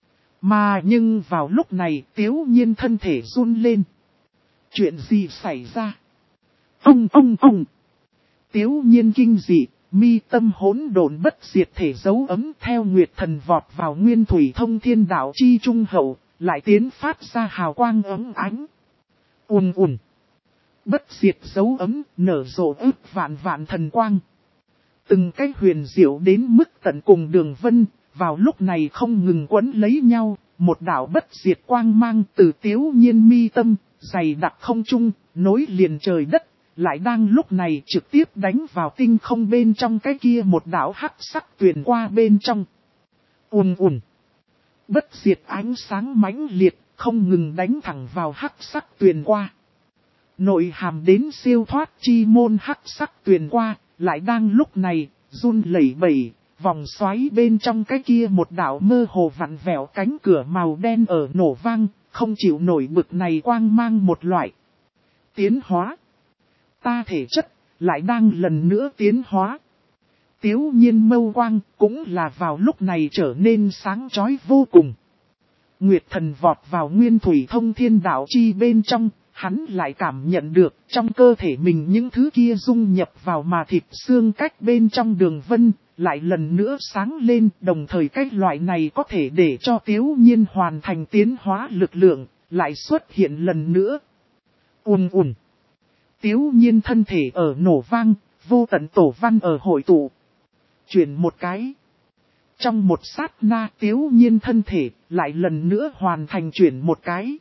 Mà nhưng vào lúc này Tiếu Nhiên thân thể run lên. Chuyện gì xảy ra? Ông ông ông! Tiếu Nhiên kinh dị, mi tâm hỗn độn bất diệt thể dấu ấm theo Nguyệt Thần vọt vào nguyên thủy thông thiên đạo chi trung hậu. Lại tiến phát ra hào quang ấm ánh. Ùn ùn. Bất diệt dấu ấm nở rộ ức vạn vạn thần quang. Từng cái huyền diệu đến mức tận cùng đường vân. Vào lúc này không ngừng quấn lấy nhau. Một đạo bất diệt quang mang từ Tiếu Nhiên mi tâm. Dày đặc không trung. Nối liền trời đất. Lại đang lúc này trực tiếp đánh vào tinh không bên trong cái kia một đạo hắc sắc tuyền qua bên trong. Ùn ùn. Bất diệt ánh sáng mãnh liệt, không ngừng đánh thẳng vào hắc sắc tuyền qua. Nội hàm đến siêu thoát chi môn hắc sắc tuyền qua, lại đang lúc này, run lẩy bẩy, vòng xoáy bên trong cái kia một đạo mơ hồ vặn vẹo cánh cửa màu đen ở nổ vang, không chịu nổi bực này quang mang một loại. Tiến hóa. Ta thể chất, lại đang lần nữa tiến hóa. Tiếu Nhiên mâu quang cũng là vào lúc này trở nên sáng chói vô cùng. Nguyệt Thần vọt vào nguyên thủy thông thiên đạo chi bên trong, hắn lại cảm nhận được trong cơ thể mình những thứ kia dung nhập vào mà thịt xương cách bên trong đường vân, lại lần nữa sáng lên, đồng thời cái loại này có thể để cho Tiếu Nhiên hoàn thành tiến hóa lực lượng, lại xuất hiện lần nữa. Ùn ùn. Tiếu Nhiên thân thể ở nổ vang, vô tận tổ văn ở hội tụ. Chuyển một cái. Trong một sát na Tiếu Nhiên thân thể lại lần nữa hoàn thành chuyển một cái.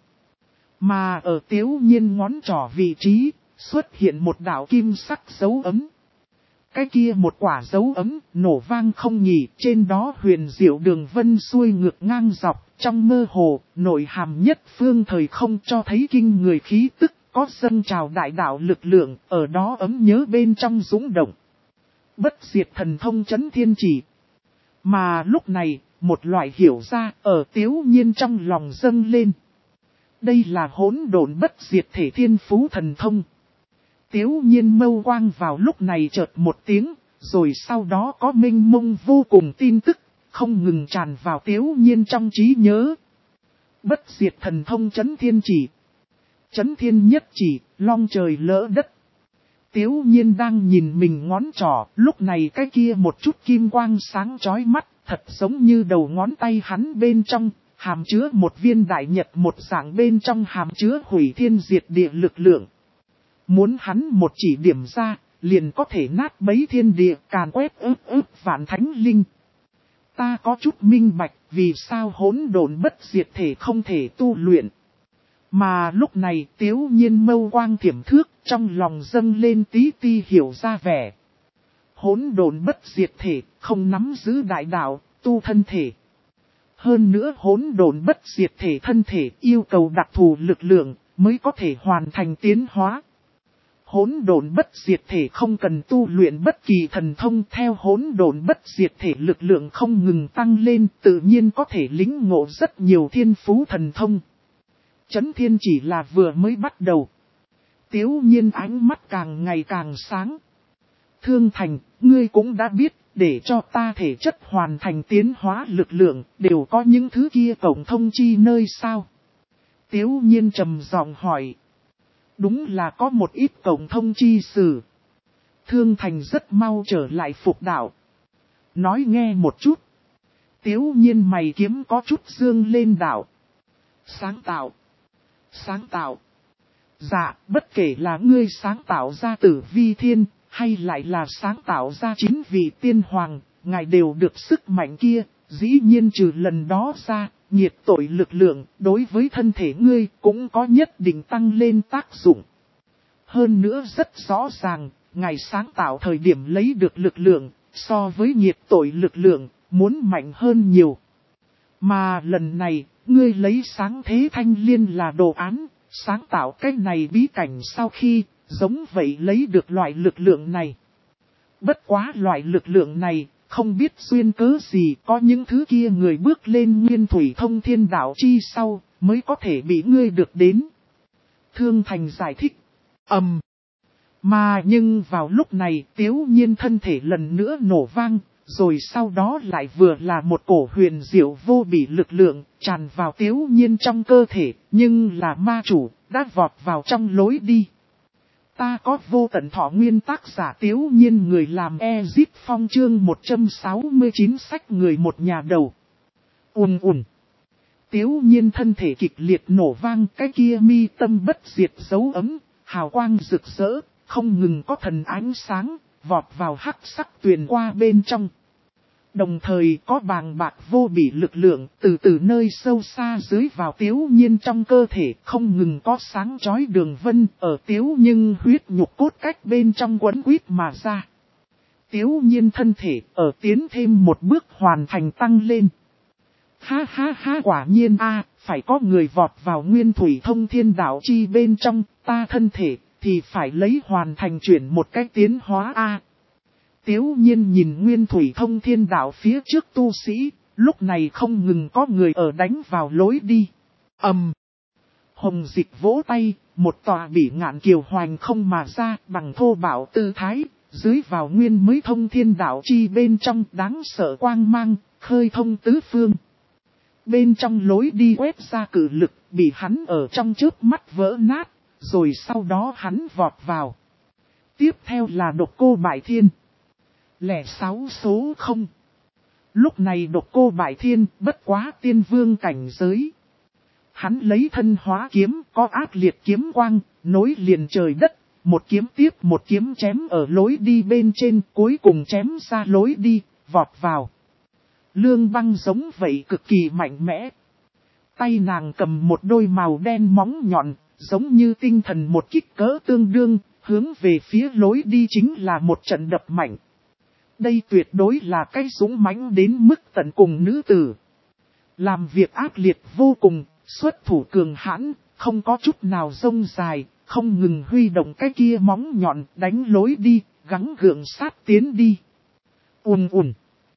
Mà ở Tiếu Nhiên ngón trỏ vị trí xuất hiện một đạo kim sắc dấu ấm. Cái kia một quả dấu ấm nổ vang không nhỉ, trên đó huyền diệu đường vân xuôi ngược ngang dọc. Trong mơ hồ nội hàm nhất phương thời không cho thấy kinh người khí tức, có dâng trào đại đạo lực lượng ở đó ấm nhớ bên trong dũng động. Bất diệt thần thông chấn thiên chỉ. Mà lúc này, một loại hiểu ra ở Tiếu Nhiên trong lòng dâng lên. Đây là hỗn độn bất diệt thể thiên phú thần thông. Tiếu Nhiên mâu quang vào lúc này chợt một tiếng, rồi sau đó có mênh mông vô cùng tin tức, không ngừng tràn vào Tiếu Nhiên trong trí nhớ. Bất diệt thần thông chấn thiên chỉ. Chấn thiên nhất chỉ, long trời lỡ đất. Tiếu Nhiên đang nhìn mình ngón trỏ, lúc này cái kia một chút kim quang sáng chói mắt, thật giống như đầu ngón tay hắn bên trong, hàm chứa một viên đại nhật một dạng bên trong hàm chứa hủy thiên diệt địa lực lượng. Muốn hắn một chỉ điểm ra, liền có thể nát bấy thiên địa, càn quét ướp ướp vạn thánh linh. Ta có chút minh bạch, vì sao hỗn độn bất diệt thể không thể tu luyện. Mà lúc này Tiếu Nhiên mâu quang thiểm thước, trong lòng dâng lên tí ti hiểu ra vẻ. Hỗn độn bất diệt thể, không nắm giữ đại đạo, tu thân thể. Hơn nữa hỗn độn bất diệt thể thân thể yêu cầu đặc thù lực lượng, mới có thể hoàn thành tiến hóa. Hỗn độn bất diệt thể không cần tu luyện bất kỳ thần thông, theo hỗn độn bất diệt thể lực lượng không ngừng tăng lên, tự nhiên có thể lĩnh ngộ rất nhiều thiên phú thần thông. Chấn thiên chỉ là vừa mới bắt đầu. Tiếu Nhiên ánh mắt càng ngày càng sáng. Thương Thành, ngươi cũng đã biết, để cho ta thể chất hoàn thành tiến hóa lực lượng, đều có những thứ kia cổng thông chi nơi sao? Tiếu Nhiên trầm giọng hỏi. Đúng là có một ít cổng thông chi sử. Thương Thành rất mau trở lại phục đạo. Nói nghe một chút. Tiếu nhiên mày kiếm có chút dương lên đạo. Sáng tạo. Sáng tạo. Dạ, bất kể là ngươi sáng tạo ra Tử Vi Thiên, hay lại là sáng tạo ra chính vị tiên hoàng, ngài đều được sức mạnh kia, dĩ nhiên trừ lần đó ra, nhiệt tội lực lượng, đối với thân thể ngươi cũng có nhất định tăng lên tác dụng. Hơn nữa rất rõ ràng, ngài sáng tạo thời điểm lấy được lực lượng, so với nhiệt tội lực lượng, muốn mạnh hơn nhiều. Mà lần này, ngươi lấy sáng thế thanh liên là đồ án, sáng tạo cái này bí cảnh sau khi, giống vậy lấy được loại lực lượng này. Bất quá loại lực lượng này, không biết duyên cớ gì có những thứ kia người bước lên nguyên thủy thông thiên đạo chi sau, mới có thể bị ngươi được đến. Thương Thành giải thích. ầm. Um. Mà nhưng vào lúc này Tiếu Nhiên thân thể lần nữa nổ vang, rồi sau đó lại vừa là một cổ huyền diệu vô bỉ lực lượng tràn vào Tiếu Nhiên trong cơ thể, nhưng là ma chủ đã vọt vào trong lối đi. Ta có vô tận thọ nguyên tác giả Tiếu Nhiên người làm Ezip Phong chương một trăm sáu mươi chín sách người một nhà đầu. Ùn ùn. Tiếu Nhiên thân thể kịch liệt nổ vang, cái kia mi tâm bất diệt dấu ấm, hào quang rực rỡ, không ngừng có thần ánh sáng, vọt vào hắc sắc tuyền qua bên trong. Đồng thời có bàng bạc vô bỉ lực lượng từ từ nơi sâu xa dưới vào Tiếu Nhiên trong cơ thể, không ngừng có sáng chói đường vân ở Tiếu nhưng huyết nhục cốt cách bên trong quấn quýt mà ra. Tiếu Nhiên thân thể ở tiến thêm một bước hoàn thành tăng lên. Ha ha ha, quả nhiên a, phải có người vọt vào nguyên thủy thông thiên đạo chi bên trong, ta thân thể thì phải lấy hoàn thành chuyển một cách tiến hóa a. Tiếu Nhiên nhìn nguyên thủy thông thiên đạo phía trước tu sĩ, lúc này không ngừng có người ở đánh vào lối đi. ầm. Um. Hồng Dịch vỗ tay, một tòa bỉ ngạn kiều hoành không mà ra bằng thô bạo tư thái, dưới vào nguyên mới thông thiên đạo chi bên trong đáng sợ quang mang, khơi thông tứ phương. Bên trong lối đi quét ra cử lực, bị hắn ở trong chớp mắt vỡ nát, rồi sau đó hắn vọt vào. Tiếp theo là Độc Cô Bại Thiên. Lẻ sáu số không. Lúc này Độc Cô Bại Thiên bất quá tiên vương cảnh giới. Hắn lấy thân hóa kiếm có ác liệt kiếm quang, nối liền trời đất, một kiếm tiếp một kiếm chém ở lối đi bên trên, cuối cùng chém ra lối đi, vọt vào. Lương Băng giống vậy cực kỳ mạnh mẽ. Tay nàng cầm một đôi màu đen móng nhọn, giống như tinh thần một kích cỡ tương đương, hướng về phía lối đi chính là một trận đập mạnh. Đây tuyệt đối là cái dũng mãnh đến mức tận cùng nữ tử. Làm việc ác liệt vô cùng, xuất thủ cường hãn, không có chút nào rông dài, không ngừng huy động cái kia móng nhọn đánh lối đi, gắng gượng sát tiến đi. Ùn ùn.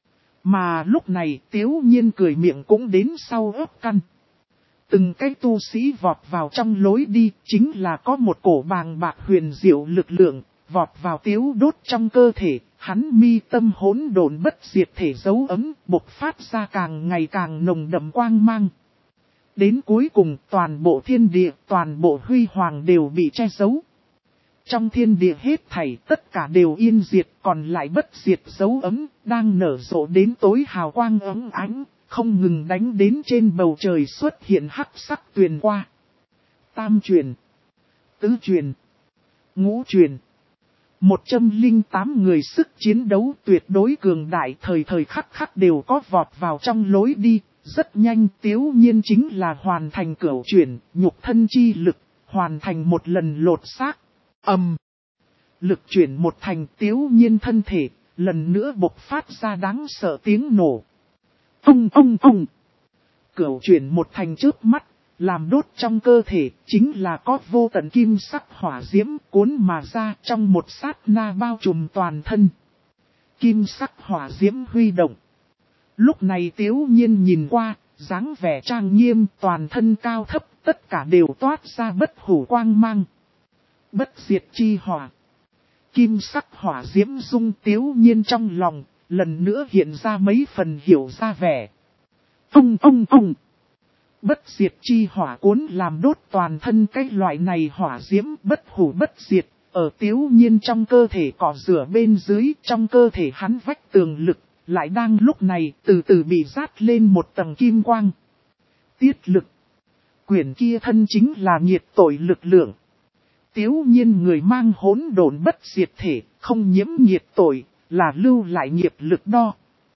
Mà lúc này Tiếu Nhiên cười miệng cũng đến sau ớt căn. Từng cái tu sĩ vọt vào trong lối đi, chính là có một cổ bàng bạc huyền diệu lực lượng, vọt vào Tiếu đốt trong cơ thể, hắn mi tâm hỗn độn bất diệt thể dấu ấm, bộc phát ra càng ngày càng nồng đậm quang mang. Đến cuối cùng toàn bộ thiên địa, toàn bộ huy hoàng đều bị che giấu. Trong thiên địa hết thảy tất cả đều yên diệt, còn lại bất diệt dấu ấm, đang nở rộ đến tối hào quang ấm ánh, không ngừng đánh đến trên bầu trời xuất hiện hắc sắc tuyền qua. Tam truyền, tứ truyền, ngũ truyền. Một trăm linh tám người sức chiến đấu tuyệt đối cường đại, thời thời khắc khắc đều có vọt vào trong lối đi. Rất nhanh Tiếu Nhiên chính là hoàn thành cửu chuyển, nhục thân chi lực, hoàn thành một lần lột xác. ầm. Um. Lực chuyển một thành Tiếu Nhiên thân thể, lần nữa bộc phát ra đáng sợ tiếng nổ. Ông ông ông. Cửu chuyển một thành trước mắt, làm đốt trong cơ thể, chính là có vô tận kim sắc hỏa diễm cuốn mà ra trong một sát na bao trùm toàn thân. Kim sắc hỏa diễm huy động. Lúc này Tiếu Nhiên nhìn qua, dáng vẻ trang nghiêm, toàn thân cao thấp, tất cả đều toát ra bất hủ quang mang. Bất diệt chi hỏa. Kim sắc hỏa diễm dung Tiếu Nhiên trong lòng, lần nữa hiện ra mấy phần hiểu ra vẻ. Ông ông ông. Bất diệt chi hỏa cuốn làm đốt toàn thân cái loại này hỏa diễm bất hủ bất diệt, ở Tiếu Nhiên trong cơ thể cỏ rửa bên dưới, trong cơ thể hắn vách tường lực, lại đang lúc này từ từ bị rát lên một tầng kim quang. Tiết lực. Quyển kia thân chính là nhiệt tội lực lượng. Tiếu Nhiên người mang hỗn độn bất diệt thể, không nhiễm nhiệt tội, là lưu lại nghiệp lực đo.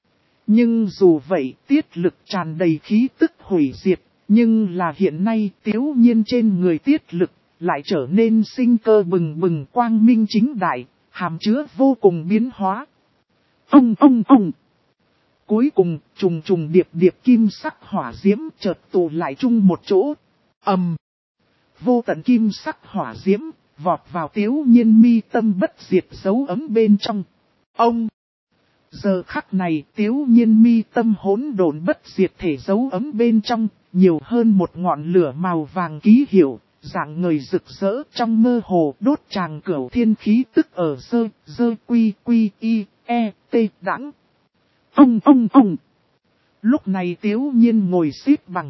Nhưng dù vậy, tiết lực tràn đầy khí tức hủy diệt, nhưng là hiện nay Tiếu Nhiên trên người tiết lực, lại trở nên sinh cơ bừng bừng quang minh chính đại, hàm chứa vô cùng biến hóa. Ông ông ông. Cuối cùng, trùng trùng điệp điệp kim sắc hỏa diễm chợt tụ lại chung một chỗ. Ầm. Vô tận kim sắc hỏa diễm, vọt vào Tiếu Nhiên mi tâm bất diệt dấu ấm bên trong. Ông. Giờ khắc này Tiếu Nhiên mi tâm hỗn độn bất diệt thể dấu ấm bên trong, nhiều hơn một ngọn lửa màu vàng ký hiệu, dạng người rực rỡ trong mơ hồ đốt tràng cửu thiên khí tức ở dơ, dơ quy quy y, e, t đãng. Ông ông ông. Lúc này Tiếu Nhiên ngồi xếp bằng.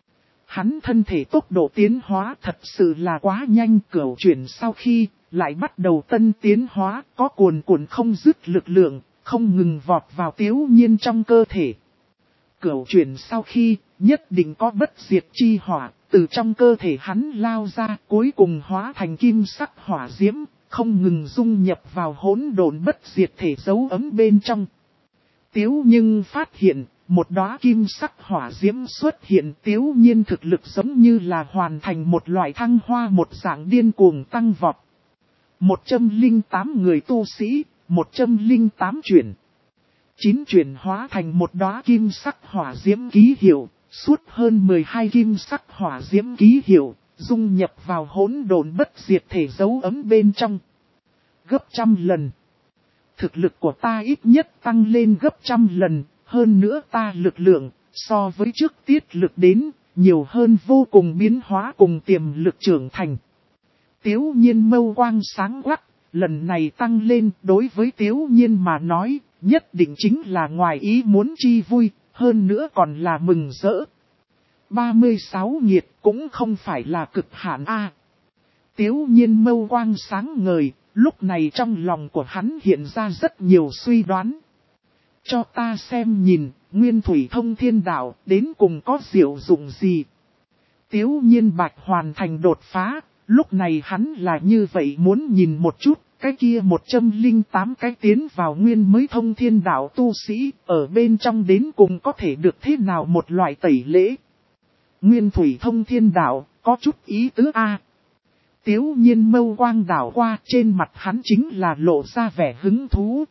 Hắn thân thể tốc độ tiến hóa thật sự là quá nhanh, cửu chuyển sau khi lại bắt đầu tân tiến hóa, có cuồn cuộn không dứt lực lượng, không ngừng vọt vào Tiếu Nhiên trong cơ thể. Cửu chuyển sau khi, nhất định có bất diệt chi hỏa, từ trong cơ thể hắn lao ra, cuối cùng hóa thành kim sắc hỏa diễm, không ngừng dung nhập vào hỗn độn bất diệt thể dấu ấm bên trong. Tiếu nhưng phát hiện, một đóa kim sắc hỏa diễm xuất hiện, Tiếu Nhiên thực lực giống như là hoàn thành một loại thăng hoa một dạng điên cuồng tăng vọt. một trăm lẻ tám người tu sĩ, một trăm lẻ tám chuyển. chín chuyển hóa thành một đóa kim sắc hỏa diễm ký hiệu, suốt hơn mười hai kim sắc hỏa diễm ký hiệu, dung nhập vào hỗn độn bất diệt thể dấu ấm bên trong. Gấp trăm lần. Thực lực của ta ít nhất tăng lên gấp trăm lần, hơn nữa ta lực lượng, so với trước tiết lực đến, nhiều hơn vô cùng biến hóa cùng tiềm lực trưởng thành. Tiếu Nhiên mâu quang sáng quắc, lần này tăng lên đối với Tiếu Nhiên mà nói, nhất định chính là ngoài ý muốn chi vui, hơn nữa còn là mừng rỡ. ba mươi sáu nghiệt cũng không phải là cực hạn A. Tiếu Nhiên mâu quang sáng ngời, lúc này trong lòng của hắn hiện ra rất nhiều suy đoán. Cho ta xem nhìn, nguyên thủy thông thiên đạo đến cùng có diệu dụng gì. Tiếu Nhiên bạch hoàn thành đột phá, lúc này hắn là như vậy muốn nhìn một chút, cái kia một trăm lẻ tám cái tiến vào nguyên mới thông thiên đạo tu sĩ, ở bên trong đến cùng có thể được thế nào một loại tẩy lễ. Nguyên thủy thông thiên đạo, có chút ý tứ A. Tiếu Nhiên mâu quang đảo qua, trên mặt hắn chính là lộ ra vẻ hứng thú.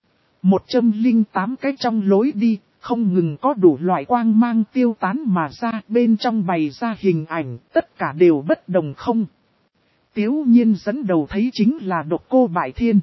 một trăm lẻ tám cái trong lối đi, không ngừng có đủ loại quang mang tiêu tán mà ra, bên trong bày ra hình ảnh, tất cả đều bất đồng không. Tiếu Nhiên dẫn đầu thấy chính là Độc Cô Bại Thiên.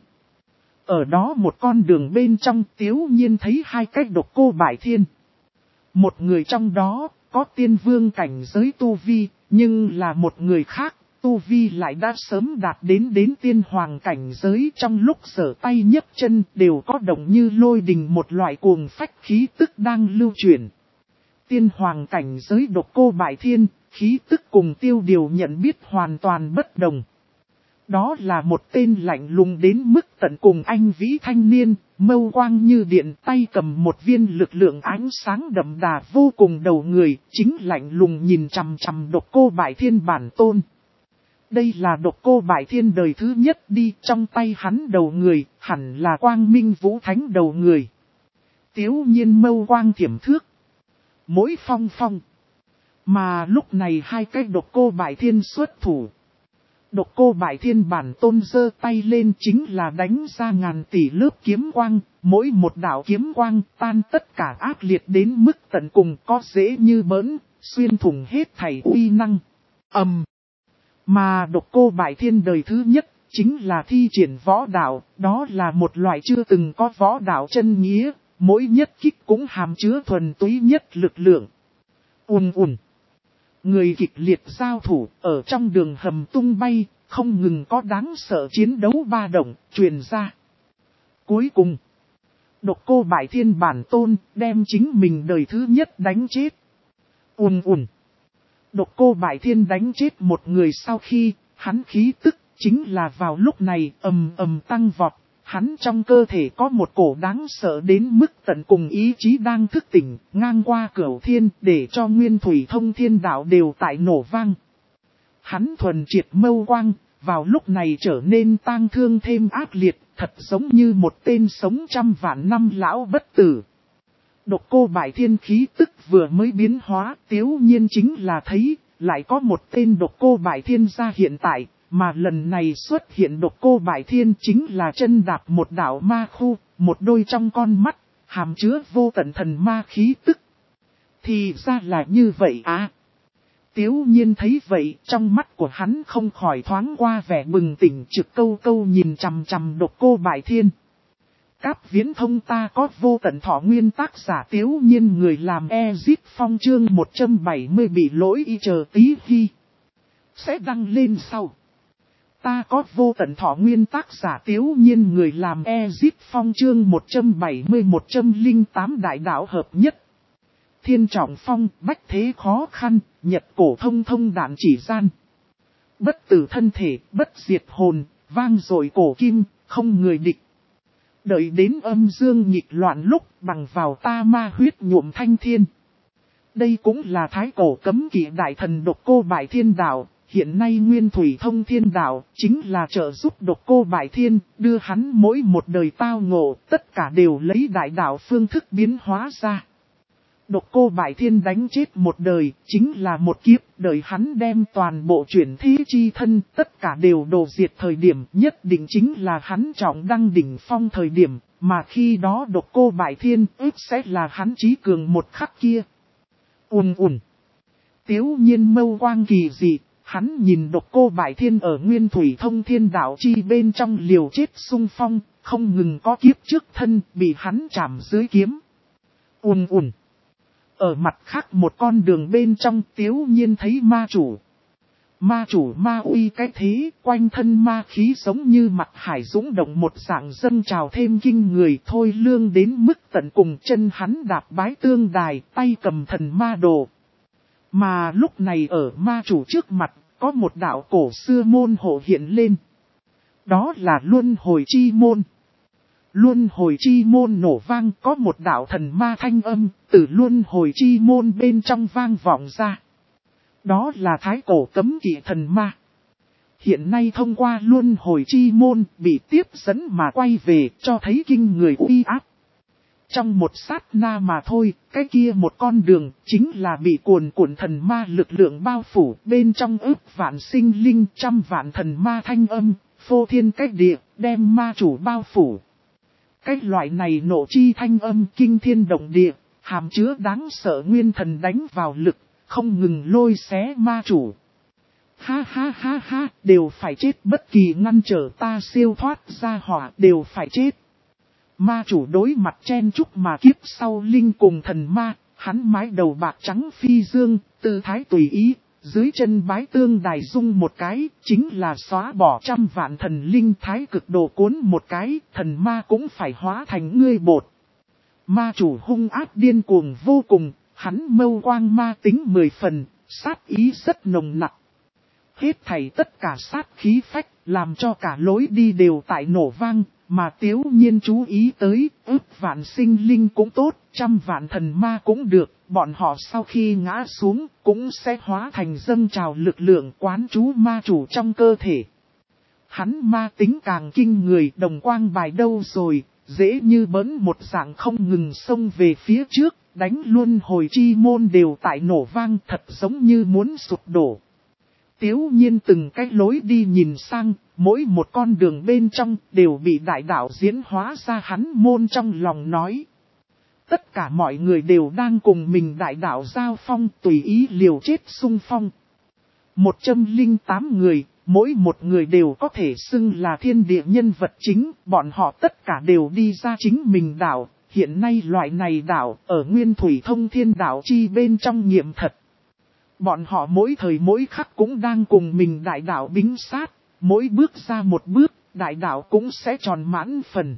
Ở đó một con đường bên trong, Tiếu Nhiên thấy hai cái Độc Cô Bại Thiên. Một người trong đó, có tiên vương cảnh giới tu vi, nhưng là một người khác, tu vi lại đã sớm đạt đến đến tiên hoàng cảnh giới, trong lúc giở tay nhấc chân đều có động như lôi đình một loại cuồng phách khí tức đang lưu chuyển. Tiên hoàng cảnh giới Độc Cô Bại Thiên, khí tức cùng Tiêu Điều nhận biết hoàn toàn bất đồng. Đó là một tên lạnh lùng đến mức tận cùng anh vĩ thanh niên, mâu quang như điện, tay cầm một viên lực lượng ánh sáng đậm đà vô cùng đầu người, chính lạnh lùng nhìn chằm chằm Độc Cô Bại Thiên bản tôn. Đây là Độc Cô Bại Thiên đời thứ nhất đi, trong tay hắn đầu người, hẳn là Quang Minh Vũ Thánh đầu người. Tiếu Nhiên mâu quang thiểm thước, mỗi phong phong. Mà lúc này hai cái Độc Cô Bại Thiên xuất thủ. Độc Cô Bại Thiên bản tôn giơ tay lên chính là đánh ra ngàn tỷ lớp kiếm quang, mỗi một đạo kiếm quang tan tất cả ác liệt đến mức tận cùng, có dễ như bỡn, xuyên thủng hết thảy uy năng. Ầm. Um. Mà Độc Cô Bại Thiên đời thứ nhất, chính là thi triển võ đạo, đó là một loại chưa từng có võ đạo chân nghĩa, mỗi nhất kích cũng hàm chứa thuần túy nhất lực lượng. Ùn ùn. Người kịch liệt giao thủ, ở trong đường hầm tung bay, không ngừng có đáng sợ chiến đấu ba động, truyền ra. Cuối cùng, Độc Cô Bại Thiên bản tôn, đem chính mình đời thứ nhất đánh chết. Ùn ùn. Độc Cô Bại Thiên đánh chết một người sau khi, hắn khí tức, chính là vào lúc này ầm ầm tăng vọt, hắn trong cơ thể có một cổ đáng sợ đến mức tận cùng ý chí đang thức tỉnh, ngang qua cửu thiên để cho nguyên thủy thông thiên đạo đều tại nổ vang. Hắn thuần triệt mâu quang, vào lúc này trở nên tang thương thêm ác liệt, thật giống như một tên sống trăm vạn năm lão bất tử. Độc cô bại thiên khí tức vừa mới biến hóa, Tiếu Nhiên chính là thấy, lại có một tên độc cô bại thiên ra hiện tại, mà lần này xuất hiện độc cô bại thiên chính là chân đạp một đạo ma khu, một đôi trong con mắt, hàm chứa vô tận thần ma khí tức. Thì ra là như vậy à. Tiếu Nhiên thấy vậy, trong mắt của hắn không khỏi thoáng qua vẻ bừng tỉnh, trực câu câu nhìn chằm chằm độc cô bại thiên. Cáp Viễn Thông ta có vô tận thọ nguyên, tác giả Tiếu Nhiên, người làm Ezip Phong, chương một trăm bảy mươi bị lỗi y, chờ tí khi sẽ đăng lên sau. Ta có vô tận thọ nguyên, tác giả Tiếu Nhiên, người làm Ezip Phong, chương một trăm bảy mươi một trăm lẻ tám đại đạo hợp nhất. Thiên trọng phong, bách thế khó khăn, nhật cổ thông thông đạn chỉ gian. Bất tử thân thể, bất diệt hồn, vang dội cổ kim, không người địch. Đợi đến âm dương nghịch loạn lúc, bằng vào ta ma huyết nhuộm thanh thiên. Đây cũng là thái cổ cấm kỵ đại thần độc cô bại thiên đạo. Hiện nay nguyên thủy thông thiên đạo chính là trợ giúp độc cô bại thiên, đưa hắn mỗi một đời tao ngộ, tất cả đều lấy đại đạo phương thức biến hóa ra. Độc cô bại thiên đánh chết một đời, chính là một kiếp, đời hắn đem toàn bộ chuyển thế chi thân, tất cả đều đổ diệt thời điểm, nhất định chính là hắn trọng đăng đỉnh phong thời điểm, mà khi đó độc cô bại thiên ước sẽ là hắn chí cường một khắc kia. Ùn ùn. Tiếu Nhiên mâu quang kỳ dị, hắn nhìn độc cô bại thiên ở nguyên thủy thông thiên đạo chi bên trong liều chết sung phong, không ngừng có kiếp trước thân, bị hắn chạm dưới kiếm. Ùn ùn. Ở mặt khác một con đường bên trong, Tiếu Nhiên thấy ma chủ. Ma chủ ma uy cái thế, quanh thân ma khí giống như mặt hải dũng động một dạng dâng trào thêm kinh người, thôi lương đến mức tận cùng, chân hắn đạp bái tương đài, tay cầm thần ma đồ. Mà lúc này ở ma chủ trước mặt, có một đạo cổ xưa môn hộ hiện lên. Đó là Luân Hồi Chi Môn. Luân Hồi Chi Môn nổ vang, có một đạo thần ma thanh âm, từ Luân Hồi Chi Môn bên trong vang vọng ra. Đó là thái cổ cấm kỵ thần ma. Hiện nay thông qua Luân Hồi Chi Môn, bị tiếp dẫn mà quay về, cho thấy kinh người uy áp. Trong một sát na mà thôi, cái kia một con đường, chính là bị cuồn cuộn thần ma lực lượng bao phủ, bên trong ức vạn sinh linh, trăm vạn thần ma thanh âm, phô thiên cách địa, đem ma chủ bao phủ. Cái loại này nộ chi thanh âm kinh thiên động địa, hàm chứa đáng sợ nguyên thần đánh vào lực, không ngừng lôi xé ma chủ. Ha ha ha ha, đều phải chết, bất kỳ ngăn trở ta siêu thoát ra hỏa đều phải chết. Ma chủ đối mặt chen chúc mà kiếp sau linh cùng thần ma, hắn mái đầu bạc trắng phi dương, tư thái tùy ý, dưới chân bái tương đài rung một cái, chính là xóa bỏ trăm vạn thần linh thái cực đồ cuốn một cái, thần ma cũng phải hóa thành ngươi bột. Ma chủ hung ác điên cuồng vô cùng, hắn mâu quang ma tính mười phần, sát ý rất nồng nặc. Hết thảy tất cả sát khí phách, làm cho cả lối đi đều tại nổ vang. Mà Tiếu Nhiên chú ý tới, ước vạn sinh linh cũng tốt, trăm vạn thần ma cũng được, bọn họ sau khi ngã xuống, cũng sẽ hóa thành dâng trào lực lượng quán trú ma chủ trong cơ thể. Hắn ma tính càng kinh người, đồng quang bài đâu rồi, dễ như bỡn một dạng không ngừng xông về phía trước, đánh Luân Hồi Chi Môn đều tại nổ vang, thật giống như muốn sụp đổ. Tiếu Nhiên từng cái lối đi nhìn sang, mỗi một con đường bên trong đều bị đại đạo diễn hóa ra hắn môn trong lòng nói. Tất cả mọi người đều đang cùng mình đại đạo giao phong, tùy ý liều chết xung phong. Một trăm lẻ tám người, mỗi một người đều có thể xưng là thiên địa nhân vật chính, bọn họ tất cả đều đi ra chính mình đạo. Hiện nay loại này đạo ở nguyên thủy thông thiên đạo chi bên trong nghiệm thật. Bọn họ mỗi thời mỗi khắc cũng đang cùng mình đại đạo bính sát, mỗi bước ra một bước, đại đạo cũng sẽ tròn mãn phần.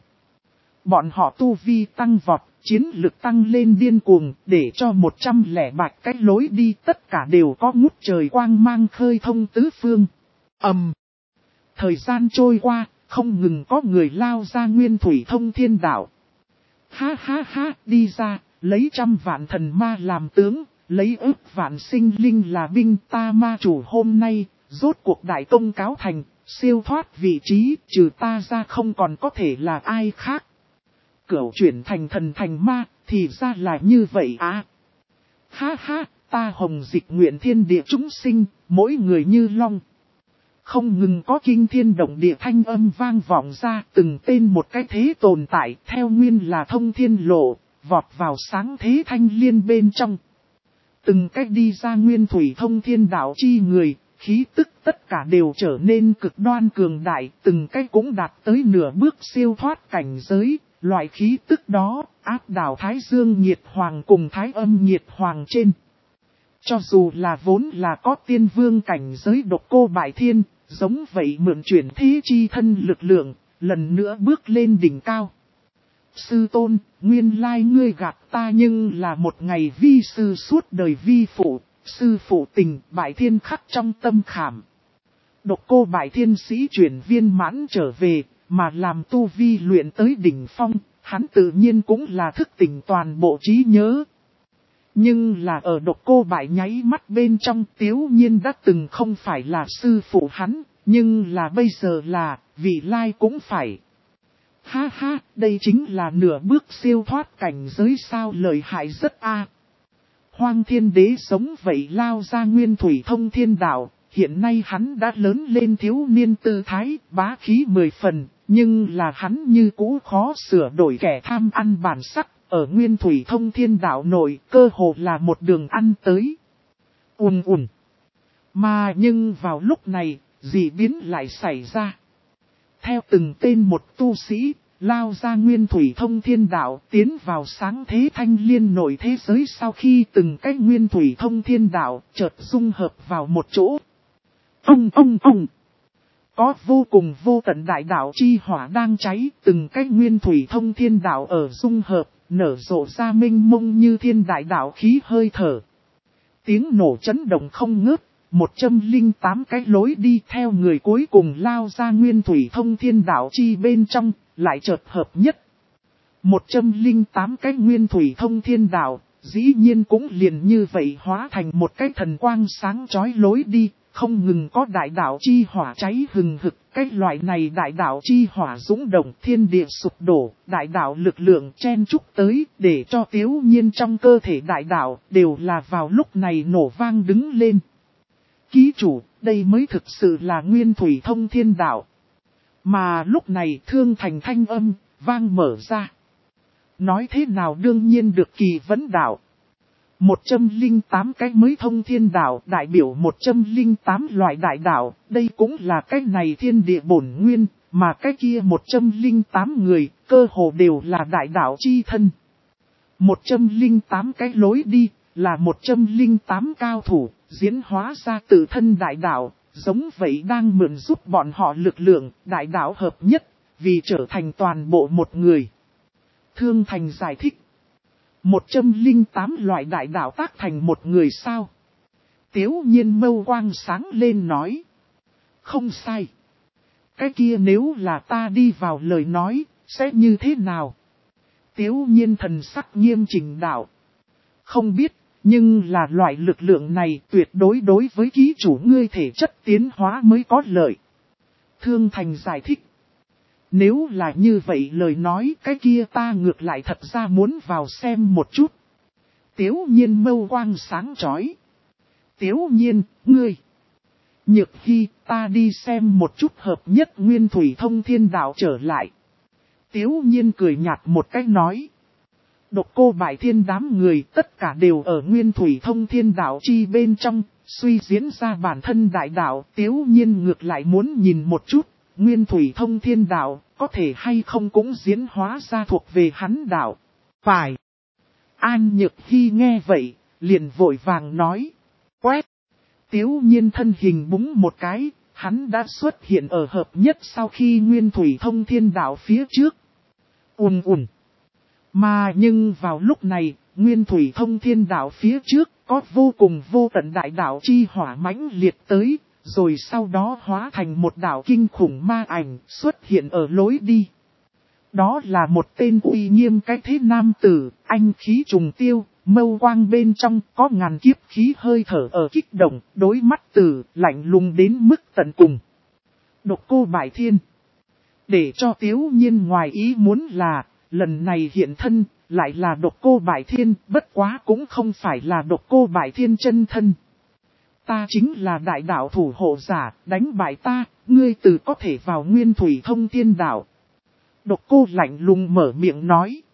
Bọn họ tu vi tăng vọt, chiến lực tăng lên điên cuồng, để cho một trăm lẻ bảy cái lối đi tất cả đều có ngút trời quang mang khơi thông tứ phương. Ầm. thời gian trôi qua, không ngừng có người lao ra nguyên thủy thông thiên đạo. Ha ha ha, đi ra, lấy trăm vạn thần ma làm tướng, lấy ức vạn sinh linh là binh, ta ma chủ hôm nay, rốt cuộc đại công cáo thành, siêu thoát vị trí, trừ ta ra không còn có thể là ai khác. Cửu chuyển thành thần thành ma, thì ra là như vậy à. Ha ha, ta hồng dịch nguyện thiên địa chúng sinh, mỗi người như long. Không ngừng có kinh thiên động địa thanh âm vang vọng ra, từng tên một cái thế tồn tại, theo nguyên là thông thiên lộ, vọt vào sáng thế thanh liên bên trong. Từng cách đi ra nguyên thủy thông thiên đạo chi người, khí tức tất cả đều trở nên cực đoan cường đại, từng cách cũng đạt tới nửa bước siêu thoát cảnh giới, loại khí tức đó, áp đảo Thái Dương nhiệt hoàng cùng Thái âm nhiệt hoàng trên. Cho dù là vốn là có tiên vương cảnh giới độc cô bại thiên, giống vậy mượn chuyển thế chi thân lực lượng, lần nữa bước lên đỉnh cao. Sư tôn, nguyên lai ngươi gạt ta nhưng là một ngày vi sư suốt đời vi phụ, sư phụ tình bại thiên khắc trong tâm khảm. Độc cô bại thiên sĩ chuyển viên mãn trở về, mà làm tu vi luyện tới đỉnh phong, hắn tự nhiên cũng là thức tỉnh toàn bộ trí nhớ. Nhưng là ở độc cô bại nháy mắt bên trong Tiếu Nhiên đã từng không phải là sư phụ hắn, nhưng là bây giờ là, vị lai cũng phải. Ha ha, đây chính là nửa bước siêu thoát cảnh giới sao lợi hại rất a. Hoang thiên đế sống vậy lao ra nguyên thủy thông thiên đạo, hiện nay hắn đã lớn lên thiếu niên tư thái, bá khí mười phần, nhưng là hắn như cũ khó sửa đổi kẻ tham ăn bản sắc, ở nguyên thủy thông thiên đạo nội cơ hồ là một đường ăn tới. Ùn ùn. Mà nhưng vào lúc này, dị biến lại xảy ra. Theo từng tên một tu sĩ, lao ra nguyên thủy thông thiên đạo tiến vào sáng thế thanh liên nội thế giới sau khi từng cái nguyên thủy thông thiên đạo chợt dung hợp vào một chỗ. Ông ông ông! Có vô cùng vô tận đại đạo chi hỏa đang cháy, từng cái nguyên thủy thông thiên đạo ở dung hợp, nở rộ ra mênh mông như thiên đại đạo khí hơi thở. Tiếng nổ chấn động không ngớt. một trăm lẻ tám cái lối đi theo người cuối cùng lao ra nguyên thủy thông thiên đạo chi bên trong, lại chợt hợp nhất. một trăm lẻ tám cái nguyên thủy thông thiên đạo, dĩ nhiên cũng liền như vậy hóa thành một cái thần quang sáng chói lối đi, không ngừng có đại đạo chi hỏa cháy hừng hực. Cái loại này đại đạo chi hỏa dũng động, thiên địa sụp đổ, đại đạo lực lượng chen chúc tới, để cho Tiếu Nhiên trong cơ thể đại đạo đều là vào lúc này nổ vang đứng lên. Ký chủ, đây mới thực sự là nguyên thủy thông thiên đạo. Mà lúc này Thương Thành thanh âm, vang mở ra. Nói thế nào đương nhiên được kỳ vấn đạo. một trăm lẻ tám cái mới thông thiên đạo đại biểu một trăm lẻ tám loại đại đạo, đây cũng là cái này thiên địa bổn nguyên, mà cái kia một trăm lẻ tám người, cơ hồ đều là đại đạo chi thân. một trăm lẻ tám cái lối đi, là một trăm lẻ tám cao thủ, diễn hóa ra tự thân đại đạo, giống vậy đang mượn giúp bọn họ lực lượng, đại đạo hợp nhất, vì trở thành toàn bộ một người. Thương Thành giải thích. một trăm lẻ tám loại đại đạo tác thành một người sao? Tiếu Nhiên mâu quang sáng lên nói. Không sai. Cái kia nếu là ta đi vào lời nói, sẽ như thế nào? Tiếu Nhiên thần sắc nghiêm chỉnh đạo. Không biết, nhưng là loại lực lượng này tuyệt đối đối với ký chủ ngươi thể chất tiến hóa mới có lợi. Thương Thành giải thích. Nếu là như vậy lời nói cái kia ta ngược lại thật ra muốn vào xem một chút. Tiếu Nhiên mâu quang sáng chói. Tiếu Nhiên, ngươi. Nhược Hy, ta đi xem một chút hợp nhất nguyên thủy thông thiên đạo trở lại. Tiếu Nhiên cười nhạt một cách nói. Độc cô bại thiên đám người tất cả đều ở nguyên thủy thông thiên đạo chi bên trong, suy diễn ra bản thân đại đạo. Tiếu Nhiên ngược lại muốn nhìn một chút. Nguyên thủy thông thiên đạo, có thể hay không cũng diễn hóa ra thuộc về hắn đạo. Phải. An Nhược Hy nghe vậy, liền vội vàng nói. Quét. Tiếu Nhiên thân hình búng một cái, hắn đã xuất hiện ở hợp nhất sau khi nguyên thủy thông thiên đạo phía trước. Ùn ùn. Mà nhưng vào lúc này, nguyên thủy thông thiên đạo phía trước, có vô cùng vô tận đại đạo chi hỏa mãnh liệt tới. rồi sau đó hóa thành một đạo kinh khủng ma ảnh xuất hiện ở lối đi. Đó là một tên uy nghiêm cái thế nam tử, anh khí trùng tiêu, mâu quang bên trong có ngàn kiếp khí hơi thở ở kích động, đối mắt tử lạnh lùng đến mức tận cùng. Độc Cô Bại Thiên. Để cho Tiếu Nhiên ngoài ý muốn là, lần này hiện thân, lại là Độc Cô Bại Thiên, bất quá cũng không phải là Độc Cô Bại Thiên chân thân. Ta chính là đại đạo thủ hộ giả, đánh bại ta, ngươi từ có thể vào nguyên thủy thông thiên đạo. Độc Cô lạnh lùng mở miệng nói.